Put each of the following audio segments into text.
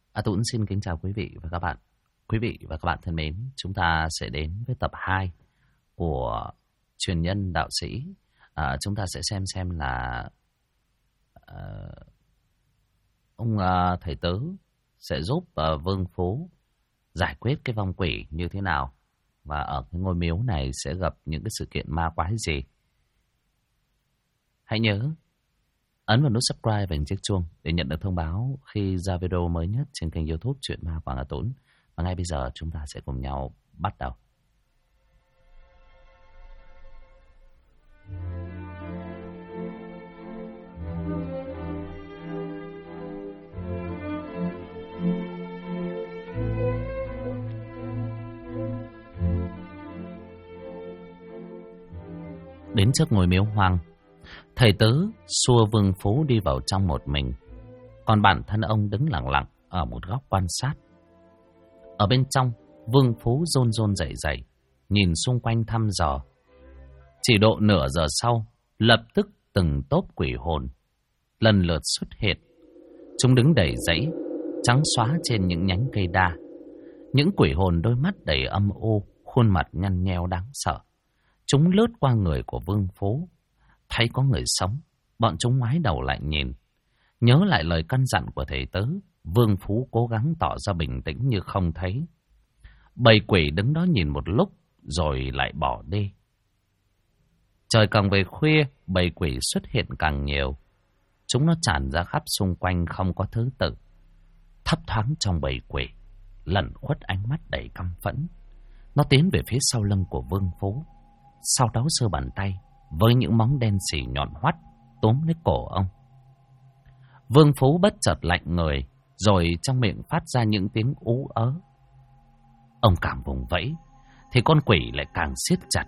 Tuấn xin kính chào quý vị và các bạn. Quý vị và các bạn thân mến, chúng ta sẽ đến với tập 2 của truyền nhân đạo sĩ. Chúng ta sẽ xem là ông thầy tớ sẽ giúp Vương Phú giải quyết cái vong quỷ như thế nào, và ở cái ngôi miếu này sẽ gặp những cái sự kiện ma quái gì. Hãy nhớ ấn vào nút subscribe và chiếc chuông để nhận được thông báo khi ra video mới nhất trên kênh YouTube Chuyện Ma Quảng Hà Tốn. Và ngay bây giờ chúng ta sẽ cùng nhau bắt đầu. Đến trước ngôi miếu hoang, thầy tớ xua Vương Phú đi vào trong một mình, còn bản thân ông đứng lặng lặng ở một góc quan sát. Ở bên trong, Vương Phú run run rẩy rẩy, nhìn xung quanh thăm dò. Chỉ độ nửa giờ sau, lập tức từng tốp quỷ hồn lần lượt xuất hiện. Chúng đứng đầy dãy, trắng xóa trên những nhánh cây đa. Những quỷ hồn đôi mắt đầy âm u, khuôn mặt nhăn nheo đáng sợ. Chúng lướt qua người của Vương Phú. Thấy có người sống, bọn chúng ngoái đầu lại nhìn. Nhớ lại lời căn dặn của thầy tớ, Vương Phú cố gắng tỏ ra bình tĩnh như không thấy. Bầy quỷ đứng đó nhìn một lúc, rồi lại bỏ đi. Trời càng về khuya, bầy quỷ xuất hiện càng nhiều. Chúng nó tràn ra khắp xung quanh không có thứ tự. Thấp thoáng trong bầy quỷ, lẩn khuất ánh mắt đầy căm phẫn. Nó tiến về phía sau lưng của Vương Phú. Sau đó giơ bàn tay với những móng đen xì nhọn hoắt túm lấy cổ ông. Vương Phú bất chợt lạnh người, rồi trong miệng phát ra những tiếng ú ớ. Ông càng vùng vẫy thì con quỷ lại càng siết chặt.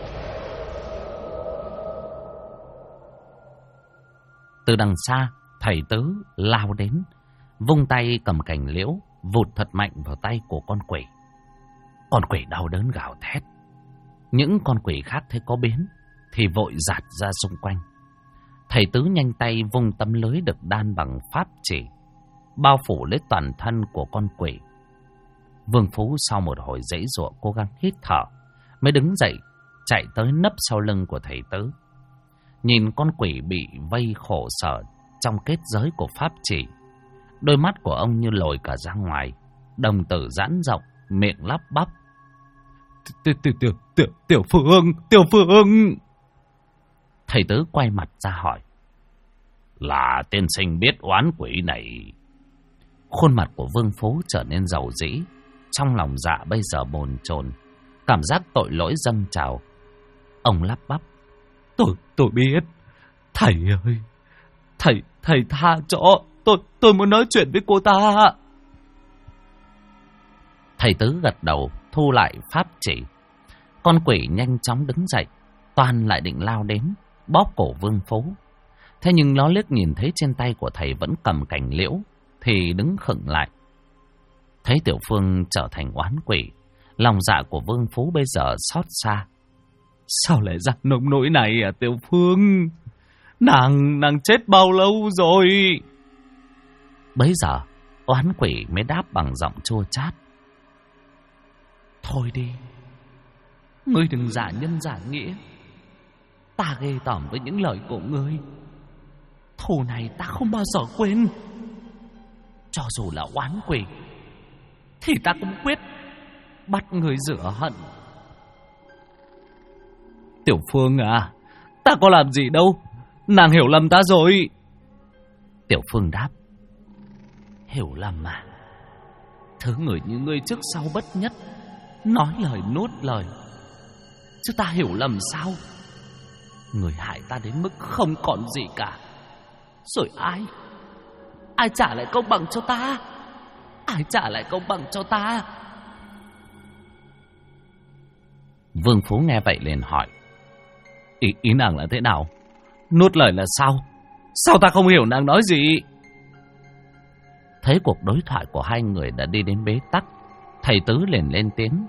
Từ đằng xa, thầy tớ lao đến, vung tay cầm cành liễu vụt thật mạnh vào tay của con quỷ. Con quỷ đau đớn gào thét. Những con quỷ khác thấy có biến thì vội dạt ra xung quanh. Thầy tứ nhanh tay vung tấm lưới được đan bằng pháp chỉ, bao phủ lấy toàn thân của con quỷ. Vương Phú sau một hồi giãy giụa cố gắng hít thở, mới đứng dậy chạy tới nấp sau lưng của thầy tứ. Nhìn con quỷ bị vây khổ sở trong kết giới của pháp chỉ, đôi mắt của ông như lồi cả ra ngoài, đồng tử giãn rộng, miệng lắp bắp. Tiểu Phương. Thầy tứ quay mặt ra hỏi. Là tiên sinh biết oán quỷ này. Khuôn mặt của Vương Phú trở nên rầu rĩ, trong lòng dạ bây giờ bồn chồn, cảm giác tội lỗi dâng trào. Ông lắp bắp. Tôi biết. Thầy ơi, thầy tha cho tôi muốn nói chuyện với cô ta. Thầy tứ gật đầu, thu lại pháp chỉ. Con quỷ nhanh chóng đứng dậy, toan lại định lao đến bóp cổ Vương Phú. Thế nhưng nó liếc nhìn thấy trên tay của thầy vẫn cầm cành liễu thì đứng khựng lại. Thấy Tiểu Phương trở thành oán quỷ, lòng dạ của Vương Phú bây giờ xót xa. Sao lại ra nông nỗi này à Tiểu Phương? Nàng chết bao lâu rồi? Bấy giờ oán quỷ mới đáp bằng giọng chua chát. Thôi đi, ngươi đừng giả nhân giả nghĩa. Ta ghê tởm với những lời của ngươi. Thù này ta không bao giờ quên. Cho dù là oán quỷ thì ta cũng quyết bắt người rửa hận. Tiểu Phương à, ta có làm gì đâu, nàng hiểu lầm ta rồi. Tiểu Phương đáp. Hiểu lầm à? Thứ người như ngươi trước sau bất nhất, nói lời nuốt lời, chứ ta hiểu lầm sao? Người hại ta đến mức không còn gì cả, rồi ai trả lại công bằng cho ta? Ai trả lại công bằng cho ta? Vương Phú nghe vậy liền hỏi. Ý nàng là thế nào? Nuốt lời là sao? Sao ta không hiểu nàng nói gì? Thấy cuộc đối thoại của hai người đã đi đến bế tắc, thầy tứ liền lên tiếng.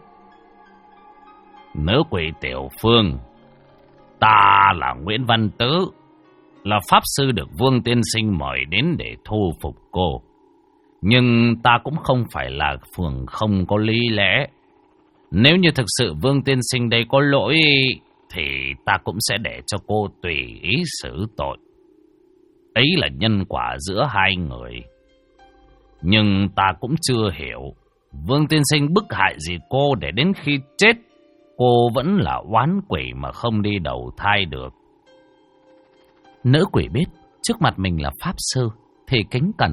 Nữ quỷ Tiểu Phương, ta là Nguyễn Văn Tứ, là pháp sư được Vương tiên sinh mời đến để thu phục cô. Nhưng ta cũng không phải là phường không có lý lẽ. Nếu như thực sự Vương tiên sinh đây có lỗi, thì ta cũng sẽ để cho cô tùy ý xử tội. Ấy là nhân quả giữa hai người. Nhưng ta cũng chưa hiểu Vương tiên sinh bức hại gì cô để đến khi chết cô vẫn là oán quỷ mà không đi đầu thai được. Nữ quỷ biết trước mặt mình là pháp sư thì kính cẩn.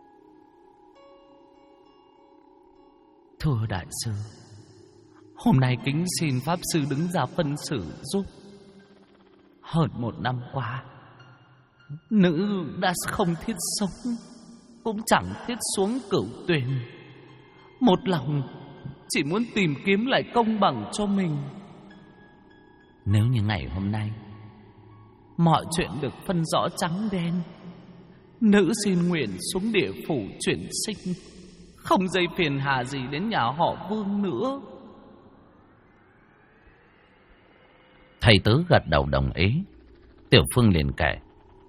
Thưa đại sư, hôm nay kính xin pháp sư đứng ra phân xử giúp. Hơn 1 năm qua, nữ đã không thiết sống, cũng chẳng thiết xuống cửu tuyền. Một lòng chỉ muốn tìm kiếm lại công bằng cho mình. Nếu như ngày hôm nay mọi chuyện được phân rõ trắng đen, nữ xin nguyện xuống địa phủ chuyển sinh, không dây phiền hà gì đến nhà họ Vương nữa. Thầy tứ gật đầu đồng ý. Tiểu Phương liền kể.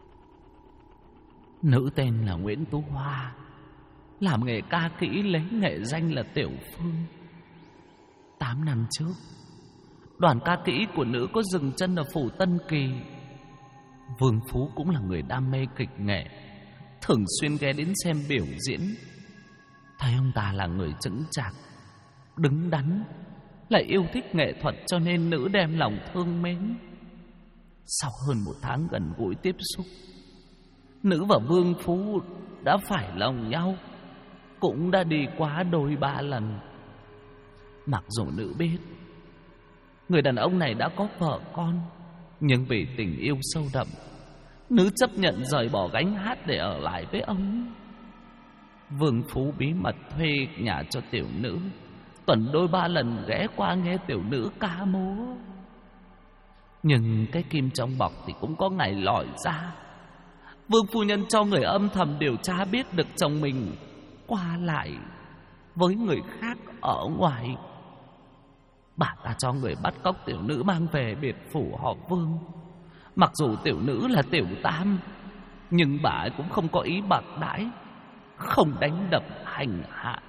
Nữ tên là Nguyễn Tú Hoa, làm nghề ca kỹ, lấy nghệ danh là Tiểu Phương. 8 năm trước, đoàn ca kỹ của nữ có dừng chân ở phủ Tân Kỳ. Vương Phú cũng là người đam mê kịch nghệ, thường xuyên ghé đến xem biểu diễn. Thấy ông ta là người chững chạc, đứng đắn, lại yêu thích nghệ thuật, cho nên nữ đem lòng thương mến. Sau hơn 1 tháng gần gũi tiếp xúc, nữ và Vương Phú đã phải lòng nhau, cũng đã đi quá đôi 3 lần. Mặc dù nữ biết người đàn ông này đã có vợ con, nhưng vì tình yêu sâu đậm, nữ chấp nhận rời bỏ gánh hát để ở lại với ông. Vương Phú bí mật thuê nhà cho tiểu nữ, tuần đôi 3 lần ghé qua nghe tiểu nữ ca múa. Nhưng cái kim trong bọc thì cũng có ngày lòi ra. Vương phu nhân cho người âm thầm điều tra, biết được chồng mình qua lại với người khác ở ngoài. Bà ta cho người bắt cóc tiểu nữ mang về biệt phủ họ Vương. Mặc dù tiểu nữ là tiểu tam, nhưng bà ấy cũng không có ý bạc đãi, không đánh đập hành hạ.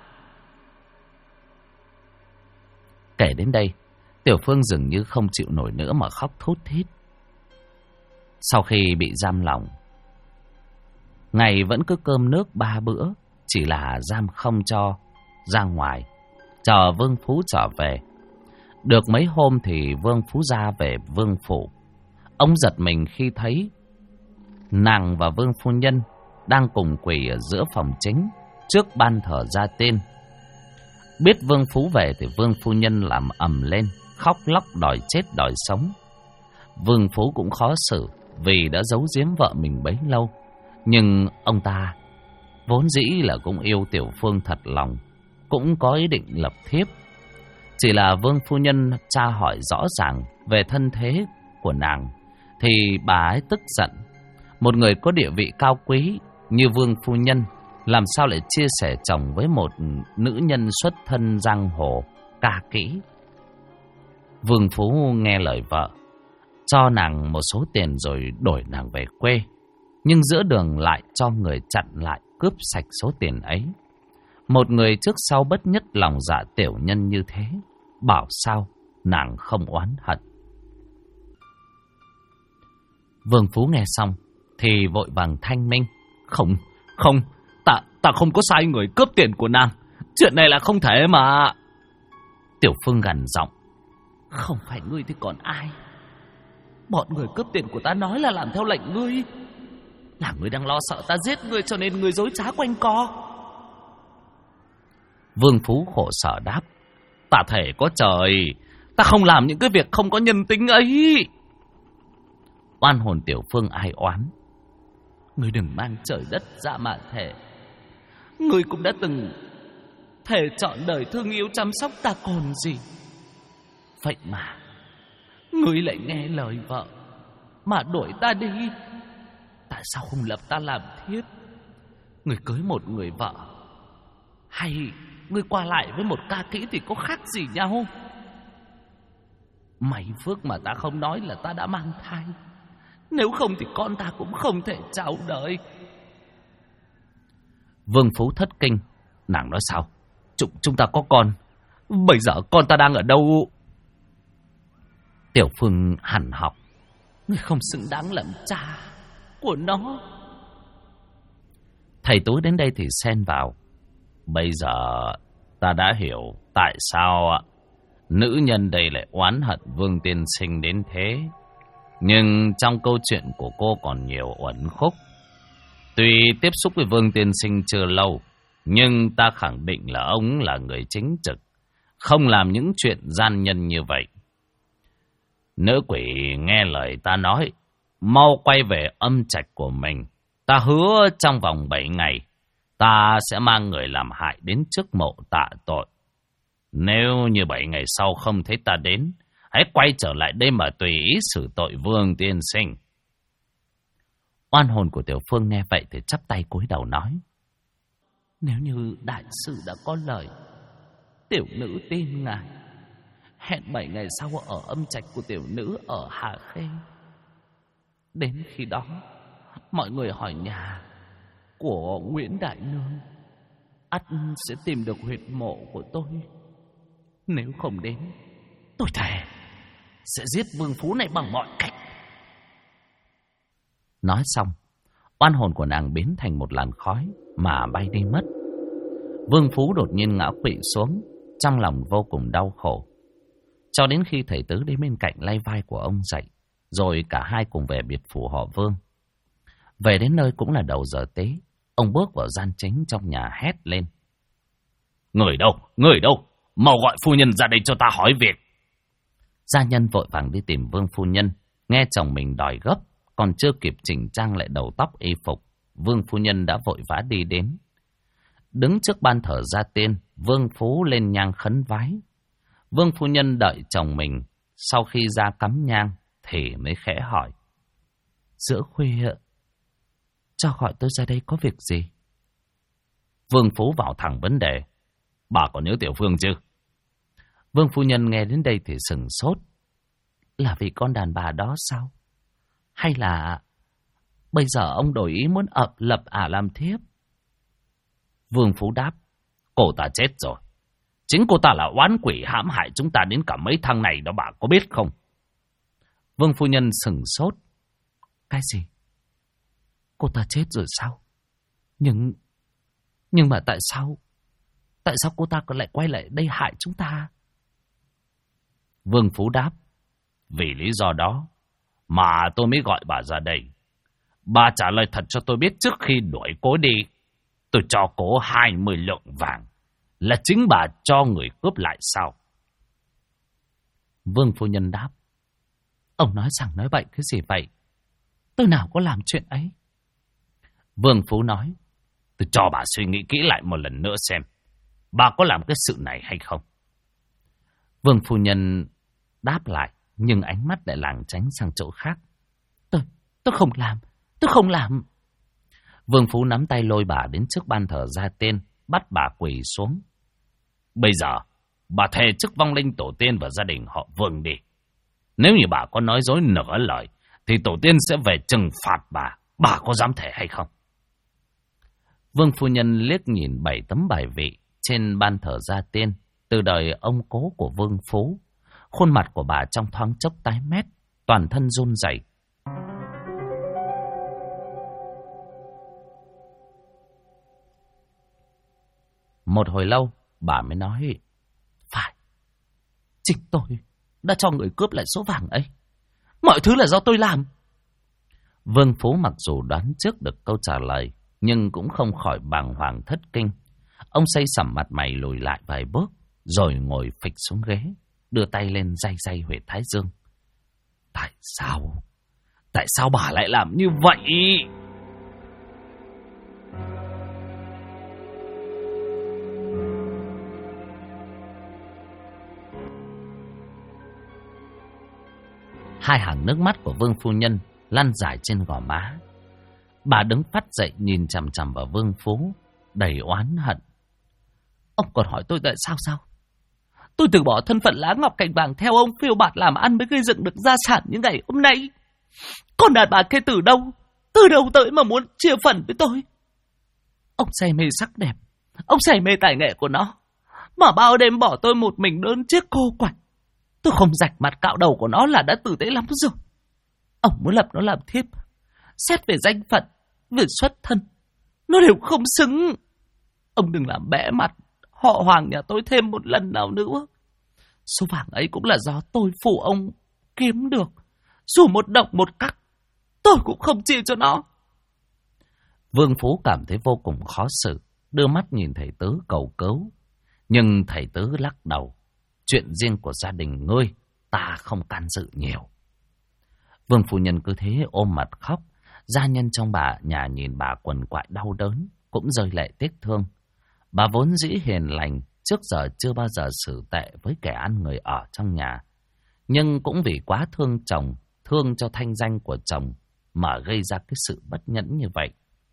Kể đến đây, Tiểu Phương dường như không chịu nổi nữa mà khóc thút thít. Sau khi bị giam lỏng, ngày vẫn cứ cơm nước 3 bữa, chỉ là giam không cho ra ngoài, chờ Vương Phú trở về. Được mấy hôm thì Vương Phú ra về Vương phủ. Ông giật mình khi thấy nàng và Vương phu nhân đang cùng quỳ ở giữa phòng chính, trước ban thờ gia tiên. Biết Vương Phú về thì Vương phu nhân làm ầm lên, khóc lóc đòi chết đòi sống. Vương Phú cũng khó xử vì đã giấu giếm vợ mình bấy lâu. Nhưng ông ta vốn dĩ là cũng yêu Tiểu Phương thật lòng, cũng có ý định lập thiếp. Chỉ là Vương phu nhân tra hỏi rõ ràng về thân thế của nàng thì bà ấy tức giận. Một người có địa vị cao quý như Vương phu nhân làm sao lại chia sẻ chồng với một nữ nhân xuất thân giang hồ ca kỹ. Vương Phú nghe lời vợ, cho nàng một số tiền rồi đổi nàng về quê. Nhưng giữa đường lại cho người chặn lại, cướp sạch số tiền ấy. Một người trước sau bất nhất lòng dạ tiểu nhân như thế, bảo sao nàng không oán hận. Vương Phú nghe xong thì vội vàng thanh minh. Không, ta không có sai người cướp tiền của nàng. Chuyện này là không thể mà. Tiểu Phương gằn giọng. Không phải ngươi thì còn ai? Bọn người cướp tiền của ta nói là làm theo lệnh ngươi. Là ngươi đang lo sợ ta giết ngươi cho nên ngươi dối trá quanh co. Vương Phú khổ sở đáp. Ta thể có trời, ta không làm những cái việc không có nhân tính ấy. Oan hồn Tiểu Phương ai oán. Ngươi đừng mang trời đất ra mà thề. Ngươi cũng đã từng thề trọn đời thương yêu chăm sóc ta còn gì. Vậy mà ngươi lại nghe lời vợ mà đuổi ta đi. Tại sao không lập ta làm thiếp? Ngươi cưới một người vợ hay ngươi qua lại với một ca kỹ thì có khác gì nhau? May phước mà ta không nói là ta đã mang thai. Nếu không thì con ta cũng không thể chào đời. Vương Phú thất kinh. Nàng nói sao? Chúng ta có con. Bây giờ con ta đang ở đâu? Tiểu Phương hằn học. Ngươi không xứng đáng làm cha của nó. Thầy Tú đến đây thì xen vào. Bây giờ ta đã hiểu tại sao nữ nhân đây lại oán hận Vương tiên sinh đến thế. Nhưng trong câu chuyện của cô còn nhiều uẩn khúc. Tuy tiếp xúc với Vương tiên sinh chưa lâu, nhưng ta khẳng định là ông là người chính trực, không làm những chuyện gian nhân như vậy. Nữ quỷ nghe lời ta nói, mau quay về âm trạch của mình. Ta hứa trong vòng 7 ngày, ta sẽ mang người làm hại đến trước mộ tạ tội. Nếu như 7 ngày sau không thấy ta đến, hãy quay trở lại đây mà tùy ý xử tội Vương tiên sinh. Oan hồn của Tiểu Phương nghe vậy thì chắp tay cúi đầu nói. Nếu như đại sư đã có lời, tiểu nữ tin ngài. Hẹn 7 ngày sau ở âm trạch của tiểu nữ ở Hà Khê. Đến khi đó, mọi người hỏi nhà của Nguyễn Đại Nương, ắt sẽ tìm được huyệt mộ của tôi. Nếu không đến, tôi thề sẽ giết Vương Phú này bằng mọi cách. Nói xong, oan hồn của nàng biến thành một làn khói mà bay đi mất. Vương Phú đột nhiên ngã quỵ xuống, trong lòng vô cùng đau khổ. Cho đến khi thầy Tứ đến bên cạnh lay vai của ông dậy, rồi cả hai cùng về biệt phủ họ Vương. Về đến nơi cũng là đầu giờ tế, ông bước vào gian chính trong nhà hét lên. Người đâu? Người đâu? Mau gọi phu nhân ra đây cho ta hỏi việc. Gia nhân vội vàng đi tìm Vương phu nhân, nghe chồng mình đòi gấp, còn chưa kịp chỉnh trang lại đầu tóc y phục, Vương phu nhân đã vội vã đi đến. Đứng trước ban thờ gia tiên, Vương Phú lên nhang khấn vái. Vương phu nhân đợi chồng mình, sau khi ra cắm nhang thì mới khẽ hỏi. Giữa khuya, cho gọi tôi ra đây có việc gì? Vương Phú vào thẳng vấn đề. Bà còn nhớ Tiểu Phương chứ? Vương phu nhân nghe đến đây thì sừng sốt. Là vì con đàn bà đó sao? Hay là bây giờ ông đổi ý muốn lập ả làm thiếp? Vương Phú đáp. Cô ta chết rồi. Chính cô ta là oán quỷ hãm hại chúng ta đến cả mấy tháng này đó, bà có biết không? Vương phu nhân sừng sốt. Cái gì? Cô ta chết rồi sao? Nhưng mà tại sao cô ta còn lại quay lại đây hại chúng ta? Vương Phú đáp. Vì lý do đó mà tôi mới gọi bà ra đây. Bà trả lời thật cho tôi biết trước khi đuổi cô đi. Tôi cho cô 20 lượng vàng. Là chính bà cho người cướp lại sao? Vương phu nhân đáp. Ông nói rằng nói bậy cái gì vậy? Tôi nào có làm chuyện ấy? Vương Phú nói. Tôi cho bà suy nghĩ kỹ lại một lần nữa xem. Bà có làm cái sự này hay không? Vương phu nhân đáp lại, nhưng ánh mắt lại lảng tránh sang chỗ khác. Tôi không làm. Tôi không làm. Vương Phú nắm tay lôi bà đến trước ban thờ gia tiên, bắt bà quỳ xuống. Bây giờ, bà thề trước vong linh tổ tiên và gia đình họ Vương đi. Nếu như bà có nói dối nửa lời, thì tổ tiên sẽ về trừng phạt bà. Bà có dám thề hay không? Vương phu nhân liếc nhìn 7 tấm bài vị trên ban thờ gia tiên từ đời ông cố của Vương Phú. Khuôn mặt của bà trong thoáng chốc tái mét, toàn thân run rẩy. Một hồi lâu, bà mới nói. Phải, chính tôi đã cho người cướp lại số vàng ấy. Mọi thứ là do tôi làm. Vương Phú mặc dù đoán trước được câu trả lời, nhưng cũng không khỏi bàng hoàng thất kinh. Ông xây sẩm mặt mày lùi lại vài bước, rồi ngồi phịch xuống ghế, đưa tay lên day day huyệt thái dương. Tại sao bà lại làm như vậy? Hai hàng nước mắt của Vương phu nhân lăn dài trên gò má. Bà đứng phắt dậy nhìn chằm chằm vào Vương Phú, đầy oán hận. Ông còn hỏi tôi tại sao? Tôi từ bỏ thân phận lá ngọc cành vàng theo ông phiêu bạt làm ăn mới gây dựng được gia sản như ngày hôm nay. Còn đàn bà kia từ đâu tới mà muốn chia phần với tôi? Ông say mê sắc đẹp, ông say mê tài nghệ của nó, mà bao đêm bỏ tôi một mình đơn chiếc cô quạnh. Tôi không rạch mặt cạo đầu của nó là đã tử tế lắm rồi. Ông muốn lập nó làm thiếp, xét về danh phận, về xuất thân, nó đều không xứng. Ông đừng làm bẽ mặt họ Hoàng nhà tôi thêm một lần nào nữa. Số vàng ấy cũng là do tôi phụ ông kiếm được. Dù một đồng một cắc, tôi cũng không chia cho nó. Vương Phú cảm thấy vô cùng khó xử, đưa mắt nhìn thầy Tứ cầu cứu. Nhưng thầy Tứ lắc đầu. Chuyện riêng của gia đình ngươi, ta không can dự nhiều. Vương phu nhân cứ thế ôm mặt khóc. Gia nhân trong nhà nhìn bà quằn quại đau đớn, cũng rơi lệ tiếc thương. Bà vốn dĩ hiền lành, trước giờ chưa bao giờ xử tệ với kẻ ăn người ở trong nhà. Nhưng cũng vì quá thương chồng, thương cho thanh danh của chồng, mà gây ra cái sự bất nhẫn như vậy.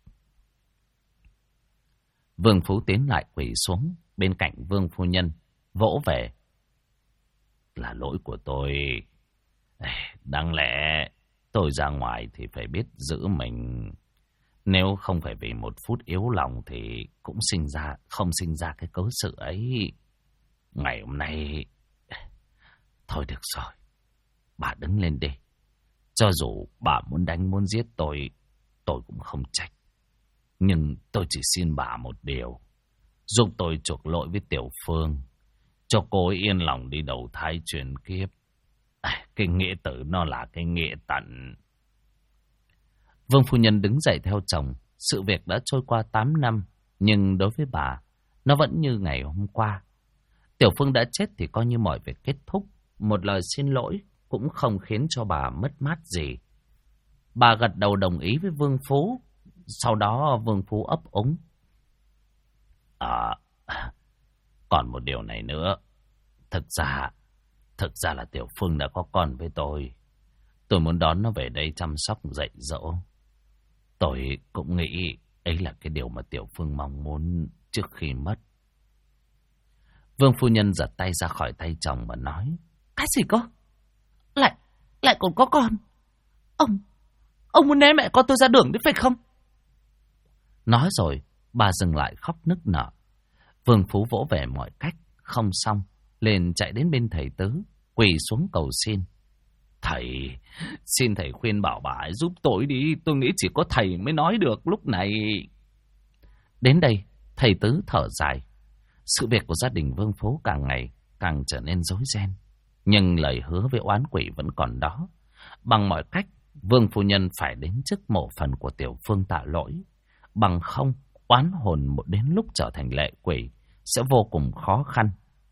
Vương Phú tiến lại quỳ xuống bên cạnh Vương phu nhân, vỗ về. Là lỗi của tôi. Đáng lẽ tôi ra ngoài thì phải biết giữ mình. Nếu không phải vì một phút yếu lòng thì cũng không sinh ra cái cớ sự ấy. Ngày hôm nay... Thôi được rồi, bà đứng lên đi. Cho dù bà muốn đánh muốn giết tôi cũng không trách. Nhưng tôi chỉ xin bà một điều. Giúp tôi chuộc lỗi với Tiểu Phương, cho cô ấy yên lòng đi đầu thai chuyển kiếp. Cái nghĩa tử nó là cái nghĩa tận. Vương phu nhân đứng dậy theo chồng. Sự việc đã trôi qua 8 năm, nhưng đối với bà, nó vẫn như ngày hôm qua. Tiểu Phương đã chết thì coi như mọi việc kết thúc. Một lời xin lỗi cũng không khiến cho bà mất mát gì. Bà gật đầu đồng ý với Vương Phú. Sau đó Vương Phú ấp úng. Còn một điều này nữa. Thực ra là Tiểu Phương đã có con với tôi. Tôi muốn đón nó về đây chăm sóc dạy dỗ. Tôi cũng nghĩ ấy là cái điều mà Tiểu Phương mong muốn trước khi mất. Vương phu nhân giật tay ra khỏi tay chồng và nói. Cái gì cơ? Lại còn có con? Ông muốn né mẹ con tôi ra đường đấy phải không? Nói rồi, bà dừng lại khóc nức nở. Vương Phú vỗ về mọi cách, không xong, liền chạy đến bên thầy Tứ, quỳ xuống cầu xin. Thầy, xin thầy khuyên bảo bà ấy giúp tôi đi, tôi nghĩ chỉ có thầy mới nói được lúc này. Đến đây, thầy Tứ thở dài. Sự việc của gia đình Vương Phú càng ngày càng trở nên rối ren. Nhưng lời hứa với oán quỷ vẫn còn đó. Bằng mọi cách, Vương phu nhân phải đến trước mộ phần của Tiểu Phương tạ lỗi. Bằng không, oán hồn một đến lúc trở thành lệ quỷ sẽ vô cùng khó khăn.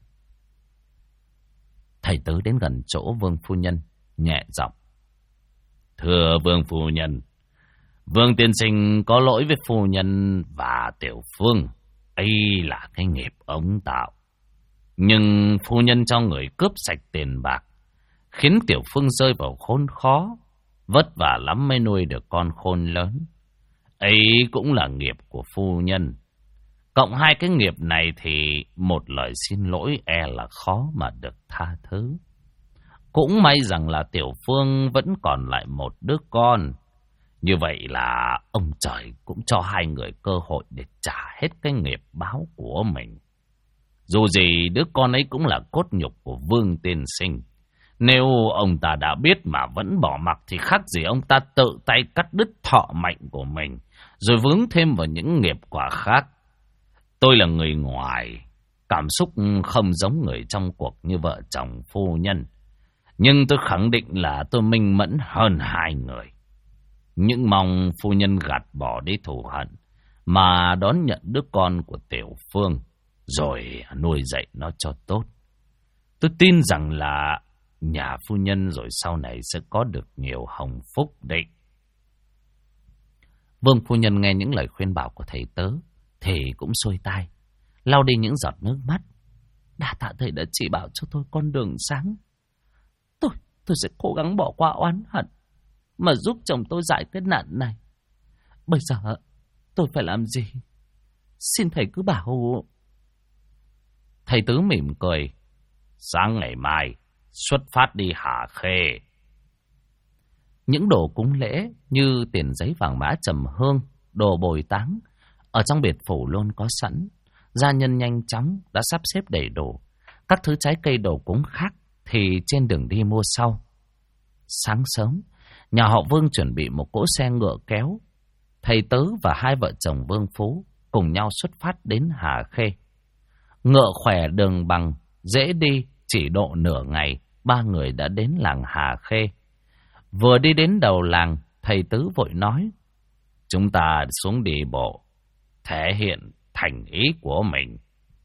Thầy Tứ đến gần chỗ Vương phu nhân, nhẹ giọng. Thưa Vương phu nhân, Vương tiên sinh có lỗi với phu nhân và Tiểu Phương. Ấy là cái nghiệp ông tạo. Nhưng phu nhân cho người cướp sạch tiền bạc, khiến Tiểu Phương rơi vào khốn khó. Vất vả lắm mới nuôi được con khôn lớn. Ấy cũng là nghiệp của phu nhân. Cộng hai cái nghiệp này thì một lời xin lỗi e là khó mà được tha thứ. Cũng may rằng là Tiểu Phương vẫn còn lại một đứa con. Như vậy là ông trời cũng cho hai người cơ hội để trả hết cái nghiệp báo của mình. Dù gì đứa con ấy cũng là cốt nhục của Vương tiên sinh. Nếu ông ta đã biết mà vẫn bỏ mặc thì khác gì ông ta tự tay cắt đứt thọ mệnh của mình, rồi vướng thêm vào những nghiệp quả khác. Tôi là người ngoài, cảm xúc không giống người trong cuộc như vợ chồng phu nhân. Nhưng tôi khẳng định là tôi minh mẫn hơn hai người. Nhưng mong phu nhân gạt bỏ đi thù hận, mà đón nhận đứa con của Tiểu Phương, rồi nuôi dạy nó cho tốt. Tôi tin rằng là nhà phu nhân rồi sau này sẽ có được nhiều hồng phúc đấy. Vương phu nhân nghe những lời khuyên bảo của thầy Tứ thì cũng xuôi tai, lau đi những giọt nước mắt. Đa tạ thầy đã chỉ bảo cho tôi con đường sáng. Tôi sẽ cố gắng bỏ qua oán hận mà giúp chồng tôi giải cái nạn này. Bây giờ tôi phải làm gì? Xin thầy cứ bảo. Thầy Tứ mỉm cười. Sáng ngày mai xuất phát đi Hà Khê. Những đồ cúng lễ như tiền giấy vàng mã trầm hương, đồ bồi táng, Ở trong biệt phủ luôn có sẵn, gia nhân nhanh chóng đã sắp xếp đầy đủ. Các thứ trái cây đồ cúng khác thì trên đường đi mua sau. Sáng sớm, nhà họ Vương chuẩn bị một cỗ xe ngựa kéo. Thầy Tứ và hai vợ chồng Vương Phú cùng nhau xuất phát đến Hà Khê. Ngựa khỏe đường bằng, dễ đi, chỉ độ nửa ngày, ba người đã đến làng Hà Khê. Vừa đi đến đầu làng, thầy Tứ vội nói: chúng ta xuống đi bộ, thể hiện thành ý của mình.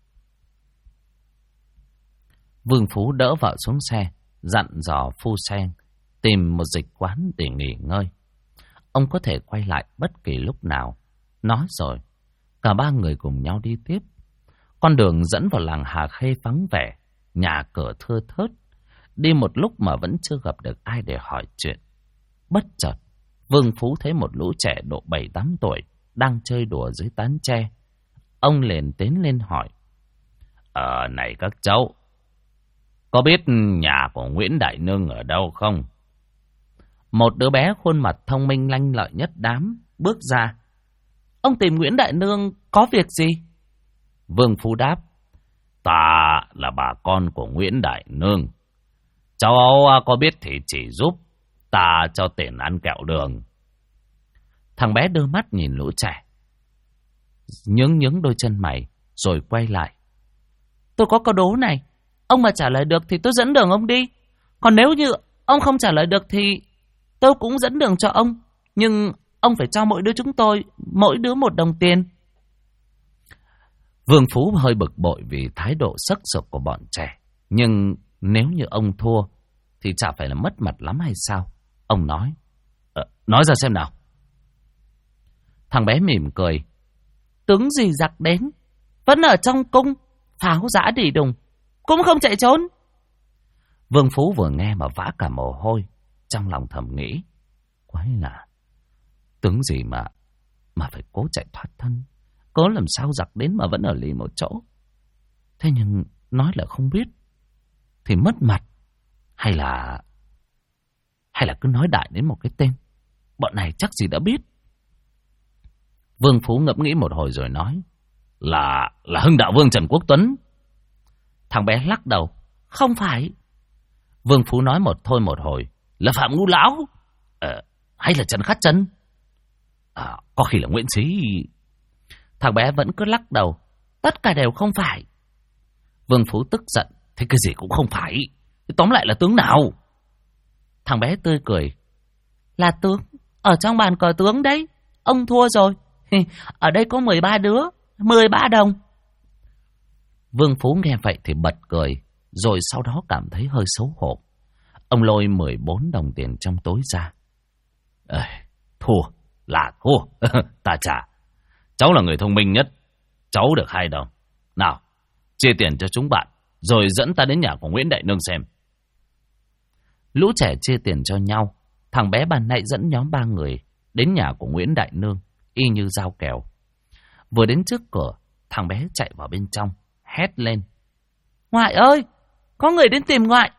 Vương Phú đỡ vợ xuống xe, dặn dò phu sen tìm một dịch quán để nghỉ ngơi. Ông có thể quay lại bất kỳ lúc nào. Nói rồi, cả ba người cùng nhau đi tiếp. Con đường dẫn vào làng Hà Khê vắng vẻ, nhà cửa thưa thớt. Đi một lúc mà vẫn chưa gặp được ai để hỏi chuyện. Bất chợt, Vương Phú thấy một lũ trẻ độ 7-8 tuổi đang chơi đùa dưới tán tre. Ông liền tiến lên hỏi: này các cháu, có biết nhà của Nguyễn Đại Nương ở đâu không? Một đứa bé khuôn mặt thông minh lanh lợi nhất đám bước ra. Ông tìm Nguyễn Đại Nương có việc gì? Vương Phú đáp: ta là bà con của Nguyễn Đại Nương. Cháu có biết thì chỉ giúp, ta cho tiền ăn kẹo đường. Thằng bé đưa mắt nhìn lũ trẻ, nhướng đôi chân mày, rồi quay lại. Tôi có câu đố này, ông mà trả lời được thì tôi dẫn đường ông đi. Còn nếu như ông không trả lời được thì tôi cũng dẫn đường cho ông. Nhưng ông phải cho mỗi đứa chúng tôi, mỗi đứa 1 đồng tiền. Vương Phú hơi bực bội vì thái độ sấc sực của bọn trẻ. Nhưng nếu như ông thua thì chả phải là mất mặt lắm hay sao? Ông nói: nói ra xem nào. Thằng bé mỉm cười: tướng gì giặc đến, vẫn ở trong cung, pháo giã đỉ đùng, cũng không chạy trốn. Vương Phú vừa nghe mà vã cả mồ hôi, trong lòng thầm nghĩ: quái lạ, tướng gì mà phải cố chạy thoát thân, cố làm sao giặc đến mà vẫn ở lì một chỗ. Thế nhưng nói là không biết thì mất mặt, hay là cứ nói đại đến một cái tên, bọn này chắc gì đã biết. Vương Phú ngẫm nghĩ một hồi rồi nói: là Hưng Đạo Vương Trần Quốc Tuấn. Thằng bé lắc đầu: không phải. Vương Phú nói một thôi một hồi: là Phạm Ngũ Lão, hay là Trần Khát Trân, có khi là Nguyễn Xí. Thằng bé vẫn cứ lắc đầu: tất cả đều không phải. Vương Phú tức giận: thế cái gì cũng không phải, tóm lại là tướng nào? Thằng bé tươi cười: là tướng ở trong bàn cờ tướng đấy. Ông thua rồi. Ở đây có 13 đứa, 13 đồng. Vương Phú nghe vậy thì bật cười, rồi sau đó cảm thấy hơi xấu hổ. Ông lôi 14 đồng tiền trong túi ra. Thua là thua. Ta trả. Cháu là người thông minh nhất, cháu được 2 đồng. Nào, chia tiền cho chúng bạn, rồi dẫn ta đến nhà của Nguyễn Đại Nương xem. Lũ trẻ chia tiền cho nhau. Thằng bé ban nãy dẫn nhóm 3 người đến nhà của Nguyễn Đại Nương, y như dao kèo. Vừa đến trước cửa, thằng bé chạy vào bên trong, hét lên: ngoại ơi, có người đến tìm ngoại.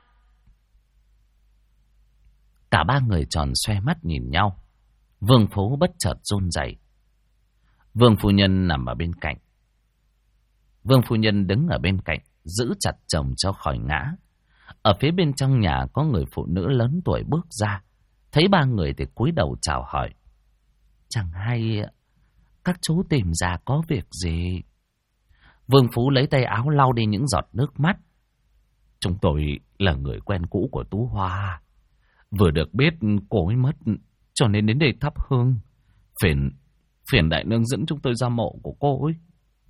Cả 3 người tròn xoe mắt nhìn nhau. Vương Phú bất chợt run rẩy. Vương phu nhân nằm ở bên cạnh. Vương phu nhân đứng ở bên cạnh, giữ chặt chồng cho khỏi ngã. Ở phía bên trong nhà có người phụ nữ lớn tuổi bước ra. Thấy 3 người thì cúi đầu chào hỏi: chẳng hay các chú tìm ra có việc gì? Vương Phú lấy tay áo lau đi những giọt nước mắt. Chúng tôi là người quen cũ của Tú Hoa. Vừa được biết cô ấy mất, cho nên đến đây thắp hương. Phiền Đại Nương dẫn chúng tôi ra mộ của cô ấy.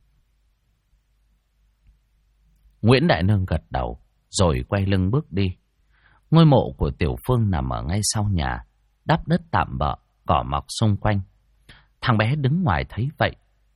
Nguyễn Đại Nương gật đầu, rồi quay lưng bước đi. Ngôi mộ của Tiểu Phương nằm ở ngay sau nhà, đắp đất tạm bợ, cỏ mọc xung quanh. Thằng bé đứng ngoài thấy vậy,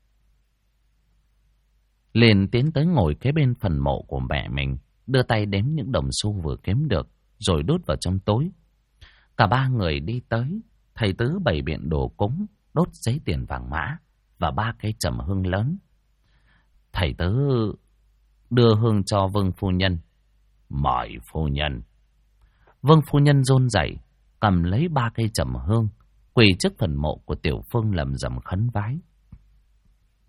liền tiến tới ngồi kế bên phần mộ của mẹ mình, đưa tay đếm những đồng xu vừa kiếm được, rồi đút vào trong túi. Cả 3 người đi tới, thầy Tứ bày biện đồ cúng, đốt giấy tiền vàng mã và 3 cây trầm hương lớn. Thầy Tứ đưa hương cho Vương phu nhân. Mời phu nhân. Vương phu nhân run rẩy, cầm lấy 3 cây trầm hương, quỳ trước phần mộ của Tiểu Phương lầm rầm khấn vái.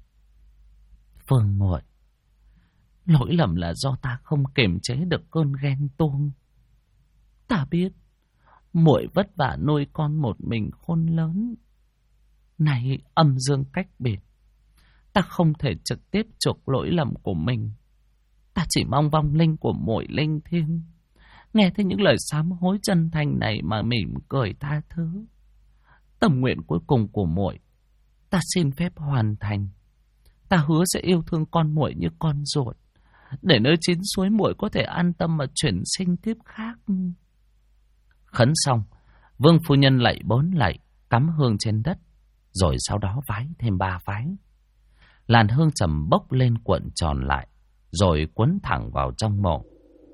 Phương muội, lỗi lầm là do ta không kiềm chế được cơn ghen tuông. Ta biết muội vất vả nuôi con một mình khôn lớn, nay âm dương cách biệt, ta không thể trực tiếp chuộc lỗi lầm của mình. Ta chỉ mong vong linh của muội linh thiêng nghe thấy những lời sám hối chân thành này mà mỉm cười tha thứ. Tâm nguyện cuối cùng của muội, ta xin phép hoàn thành. Ta hứa sẽ yêu thương con muội như con ruột, để nơi chín suối muội có thể an tâm mà chuyển sinh kiếp khác. Khấn xong, Vương phu nhân lạy 4 lạy, cắm hương trên đất, rồi sau đó vái thêm 3 vái. Làn hương trầm bốc lên cuộn tròn lại, rồi quấn thẳng vào trong mộ.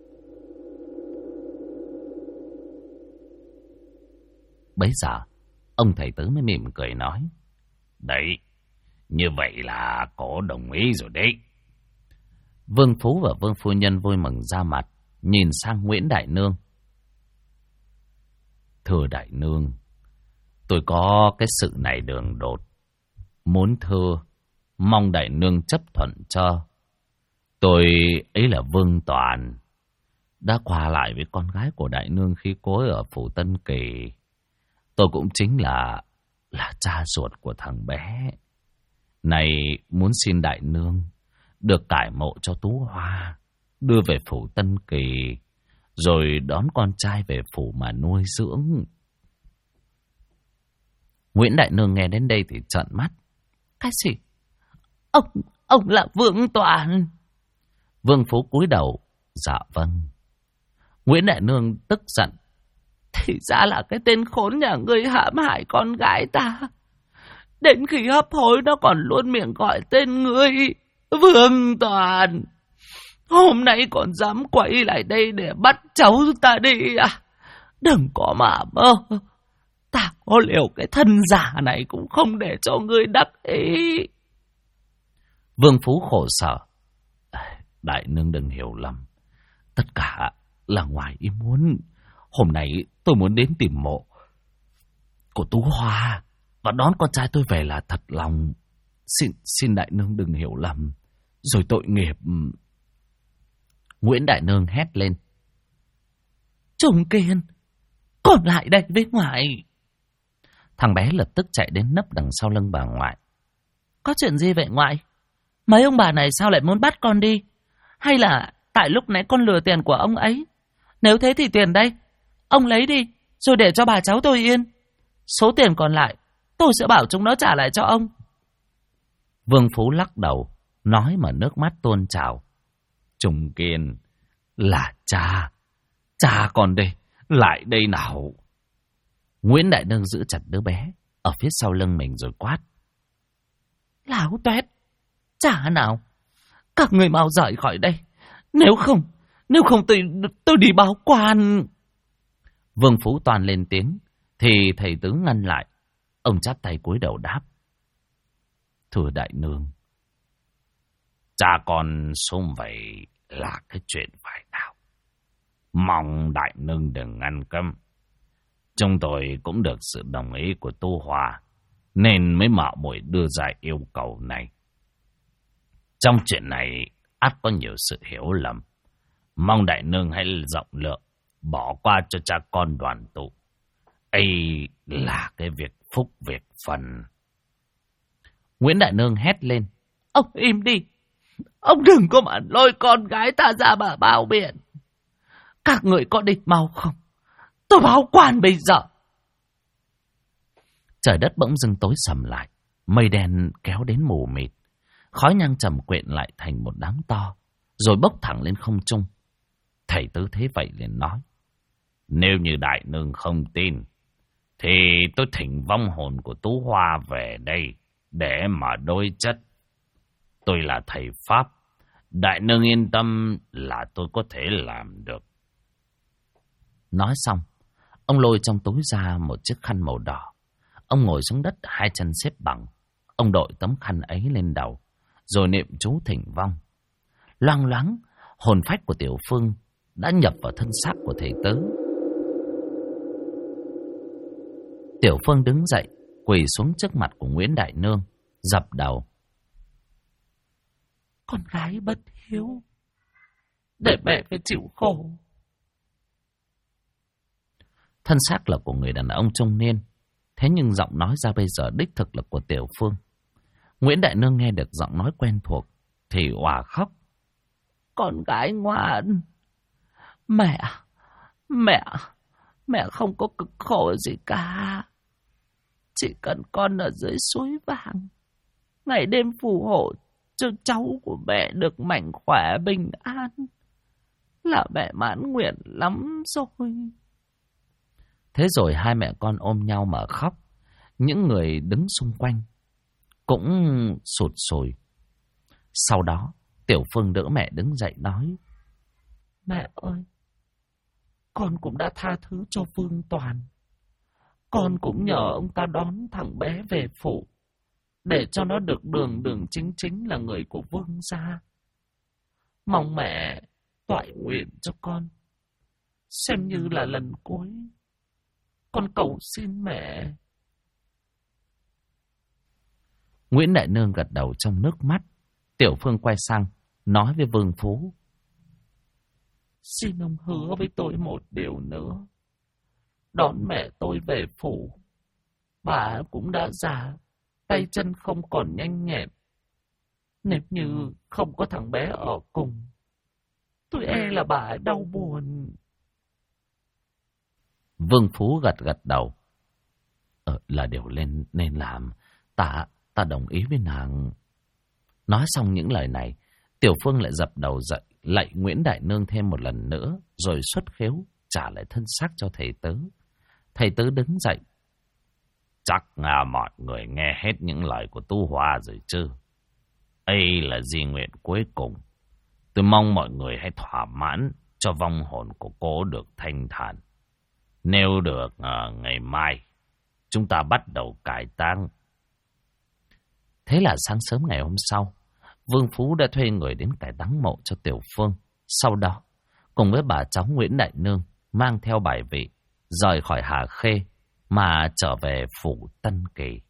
Bấy giờ, ông thầy tứ mới mỉm cười nói: Đấy, như vậy là cổ đồng ý rồi đấy. Vương Phú và Vương phu nhân vui mừng ra mặt, nhìn sang Nguyễn Đại Nương. Thưa Đại Nương, tôi có cái sự này đường đột, muốn thưa, mong Đại Nương chấp thuận cho. Tôi ấy là Vương Toàn, đã qua lại với con gái của Đại Nương khi cô ấy ở phủ Tân Kỳ. Tôi cũng chính là cha ruột của thằng bé. Này muốn xin Đại Nương được cải mộ cho Tú Hoa, đưa về phủ Tân Kỳ, rồi đón con trai về phủ mà nuôi dưỡng. Nguyễn Đại Nương nghe đến đây thì trợn mắt. Cái gì? Ông là Vương Toàn? Vương Phú cúi đầu: Dạ vâng. Nguyễn Đại Nương tức giận: Thì ra là cái tên khốn nhà ngươi hãm hại con gái ta. Đến khi hấp hối nó còn luôn miệng gọi tên ngươi Vương Toàn. Hôm nay còn dám quay lại đây để bắt cháu ta đi à? Đừng có mà mơ. Ta có liều cái thân giả này cũng không để cho ngươi đắc ý. Vương Phú khổ sở: Đại Nương đừng hiểu lầm, tất cả là ngoài ý muốn. Hôm nay tôi muốn đến tìm mộ của Tú Hoa và đón con trai tôi về là thật lòng. Xin Đại Nương đừng hiểu lầm, rồi tội nghiệp. Nguyễn Đại Nương hét lên: Trùng Kiên, còn lại đây với ngoại. Thằng bé lập tức chạy đến nấp đằng sau lưng bà ngoại. Có chuyện gì vậy ngoại? Mấy ông bà này sao lại muốn bắt con đi? Hay là tại lúc nãy con lừa tiền của ông ấy? Nếu thế thì tiền đây, ông lấy đi, rồi để cho bà cháu tôi yên. Số tiền còn lại, tôi sẽ bảo chúng nó trả lại cho ông. Vương Phú lắc đầu, nói mà nước mắt tuôn trào. Trùng Kiên, là cha con đây, lại đây nào. Nguyễn Đại Nương giữ chặt đứa bé ở phía sau lưng mình rồi quát: Láo toét, trả nào. Các người mau rời khỏi đây. Nếu không tôi đi báo quan. Vương Phú Toàn lên tiếng thì thầy tứ ngăn lại. Ông chắp tay cúi đầu đáp: Thưa Đại Nương, cha con xung vậy là cái chuyện phải đạo. Mong Đại Nương đừng ngăn cấm. Chúng tôi cũng được sự đồng ý của Tu Hòa, nên mới mạo muội đưa ra yêu cầu này. Trong chuyện này ắt có nhiều sự hiểu lầm. Mong Đại Nương hãy rộng lượng, bỏ qua cho cha con đoàn tụ. Ấy là cái việc phúc việc phần. Nguyễn Đại Nương hét lên: Ông im đi. Ông đừng có mà lôi con gái ta ra mà bao biện. Các người có địch mau không? Tôi báo quan bây giờ. Trời đất bỗng dưng tối sầm lại, mây đen kéo đến mù mịt, khói nhang trầm quyện lại thành một đám to, rồi bốc thẳng lên không trung. Thầy tứ thấy vậy liền nói: Nếu như Đại Nương không tin, thì tôi thỉnh vong hồn của Tú Hoa về đây để mà đối chất. Tôi là thầy Pháp, Đại Nương yên tâm là tôi có thể làm được. Nói xong, ông lôi trong túi ra một chiếc khăn màu đỏ. Ông ngồi xuống đất, hai chân xếp bằng. Ông đội tấm khăn ấy lên đầu, rồi niệm chú thỉnh vong. Loang loáng, hồn phách của Tiểu Phương đã nhập vào thân xác của thầy tứ. Tiểu Phương đứng dậy, quỳ xuống trước mặt của Nguyễn Đại Nương, dập đầu: Con gái bất hiếu, để mẹ phải chịu khổ. Thân xác là của người đàn ông trung niên, thế nhưng giọng nói ra bây giờ đích thực là của Tiểu Phương. Nguyễn Đại Nương nghe được giọng nói quen thuộc thì òa khóc. Con gái ngoan, mẹ không có cực khổ gì cả. Chỉ cần con ở dưới suối vàng, ngày đêm phù hộ cho cháu của mẹ được mạnh khỏe bình an, là mẹ mãn nguyện lắm rồi. Thế rồi hai mẹ con ôm nhau mà khóc. Những người đứng xung quanh cũng sụt sùi. Sau đó Tiểu Phương đỡ mẹ đứng dậy nói: Mẹ ơi, con cũng đã tha thứ cho Vương Toàn. Con cũng nhờ ông ta đón thằng bé về phủ, để cho nó được đường chính là người của Vương gia. Mong mẹ toại nguyện cho con, xem như là lần cuối. Con cầu xin mẹ. Nguyễn Đại Nương gật đầu trong nước mắt. Tiểu Phương quay sang nói với Vương Phú: Xin ông hứa với tôi một điều nữa. Đón mẹ tôi về phủ. Bà cũng đã già, tay chân không còn nhanh nhẹn. Nếu như không có thằng bé ở cùng, tôi e là bà đau buồn. Vương Phú gật đầu. Là điều nên làm. Ta đồng ý với nàng. Nói xong những lời này, Tiểu Phương lại dập đầu dậy, lạy Nguyễn Đại Nương thêm một lần nữa, rồi xuất khiếu trả lại thân xác cho thầy tớ. Thầy tớ đứng dậy. Chắc mọi người nghe hết những lời của Tu Hoa rồi chứ. Đây là di nguyện cuối cùng. Tôi mong mọi người hãy thỏa mãn cho vong hồn của cô được thanh thản. Nếu được, ngày mai chúng ta bắt đầu cải tang. Thế là sáng sớm ngày hôm sau, Vương Phú đã thuê người đến cải táng mộ cho Tiểu Phương. Sau đó, cùng với bà cháu Nguyễn Đại Nương mang theo bài vị, rời khỏi Hà Khê mà trở về phủ Tân Kỳ.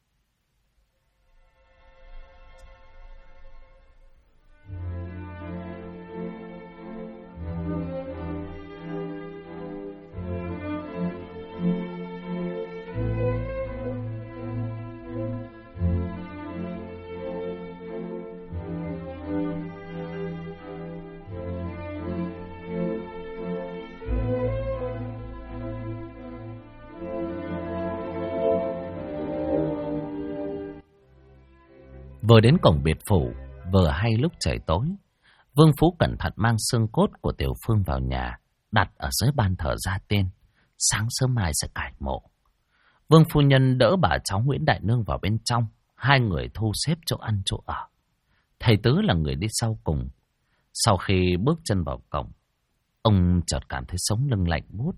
Vừa đến cổng biệt phủ, vừa hay lúc trời tối, Vương Phú cẩn thận mang xương cốt của Tiểu Phương vào nhà, đặt ở dưới ban thờ gia tiên. Sáng sớm mai sẽ cải mộ. Vương phu nhân đỡ bà cháu Nguyễn Đại Nương vào bên trong, hai người thu xếp chỗ ăn chỗ ở. Thầy Tứ là người đi sau cùng. Sau khi bước chân vào cổng, ông chợt cảm thấy sống lưng lạnh buốt.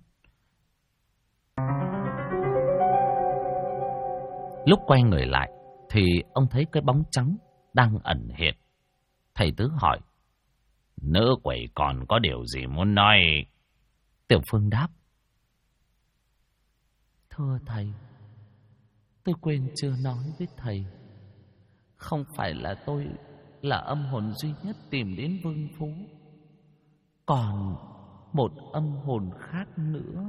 Lúc quay người lại, thì ông thấy cái bóng trắng đang ẩn hiện. Thầy Tứ hỏi: Nữ quỷ còn có điều gì muốn nói? Tiểu Phương đáp: Thưa thầy, tôi quên chưa nói với thầy. Không phải là tôi là âm hồn duy nhất tìm đến Vương Phú, còn một âm hồn khác nữa.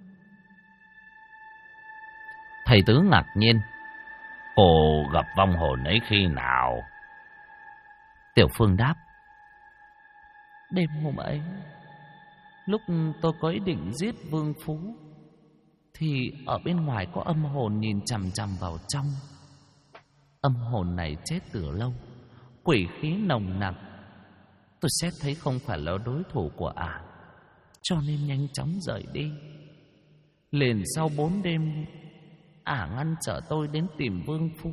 Thầy Tứ ngạc nhiên: Cô gặp vong hồn ấy khi nào? Tiểu Phương đáp: Đêm hôm ấy, lúc tôi có ý định giết Vương Phú, thì ở bên ngoài có âm hồn nhìn chằm chằm vào trong. Âm hồn này chết từ lâu, quỷ khí nồng nặc. Tôi xét thấy không phải là đối thủ của ả, cho nên nhanh chóng rời đi. Liền sau 4 đêm, ả ngăn trở tôi đến tìm Vương Phú.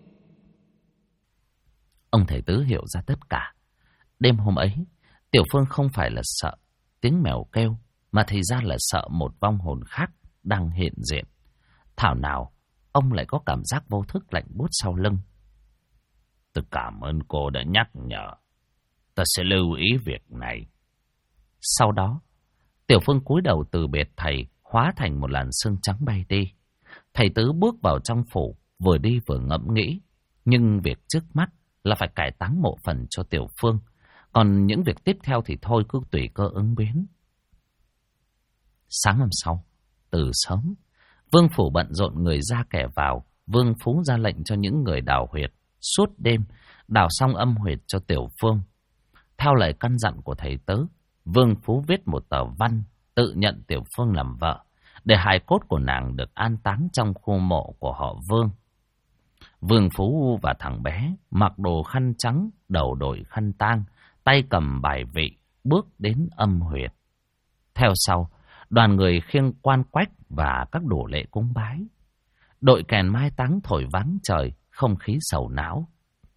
Ông thầy Tứ hiểu ra tất cả. Đêm hôm ấy, Tiểu Phương không phải là sợ tiếng mèo kêu, mà thì ra là sợ một vong hồn khác đang hiện diện. Thảo nào, ông lại có cảm giác vô thức lạnh buốt sau lưng. Tôi cảm ơn cô đã nhắc nhở. Ta sẽ lưu ý việc này. Sau đó, Tiểu Phương cúi đầu từ biệt thầy, hóa thành một làn sương trắng bay đi. Thầy Tứ bước vào trong phủ, vừa đi vừa ngẫm nghĩ. Nhưng việc trước mắt là phải cải táng mộ phần cho Tiểu Phương. Còn những việc tiếp theo thì thôi cứ tùy cơ ứng biến. Sáng hôm sau, từ sớm, Vương phủ bận rộn người ra kẻ vào. Vương Phú ra lệnh cho những người đào huyệt suốt đêm đào xong âm huyệt cho Tiểu Phương. Theo lời căn dặn của thầy tớ, Vương Phú viết một tờ văn tự nhận Tiểu Phương làm vợ, để hài cốt của nàng được an táng trong khu mộ của họ Vương. Vương Phú và thằng bé mặc đồ khăn trắng, đầu đội khăn tang, tay cầm bài vị, bước đến âm huyệt. Theo sau, đoàn người khiêng quan quách và các đồ lễ cúng bái. Đội kèn mai táng thổi váng trời, không khí sầu não.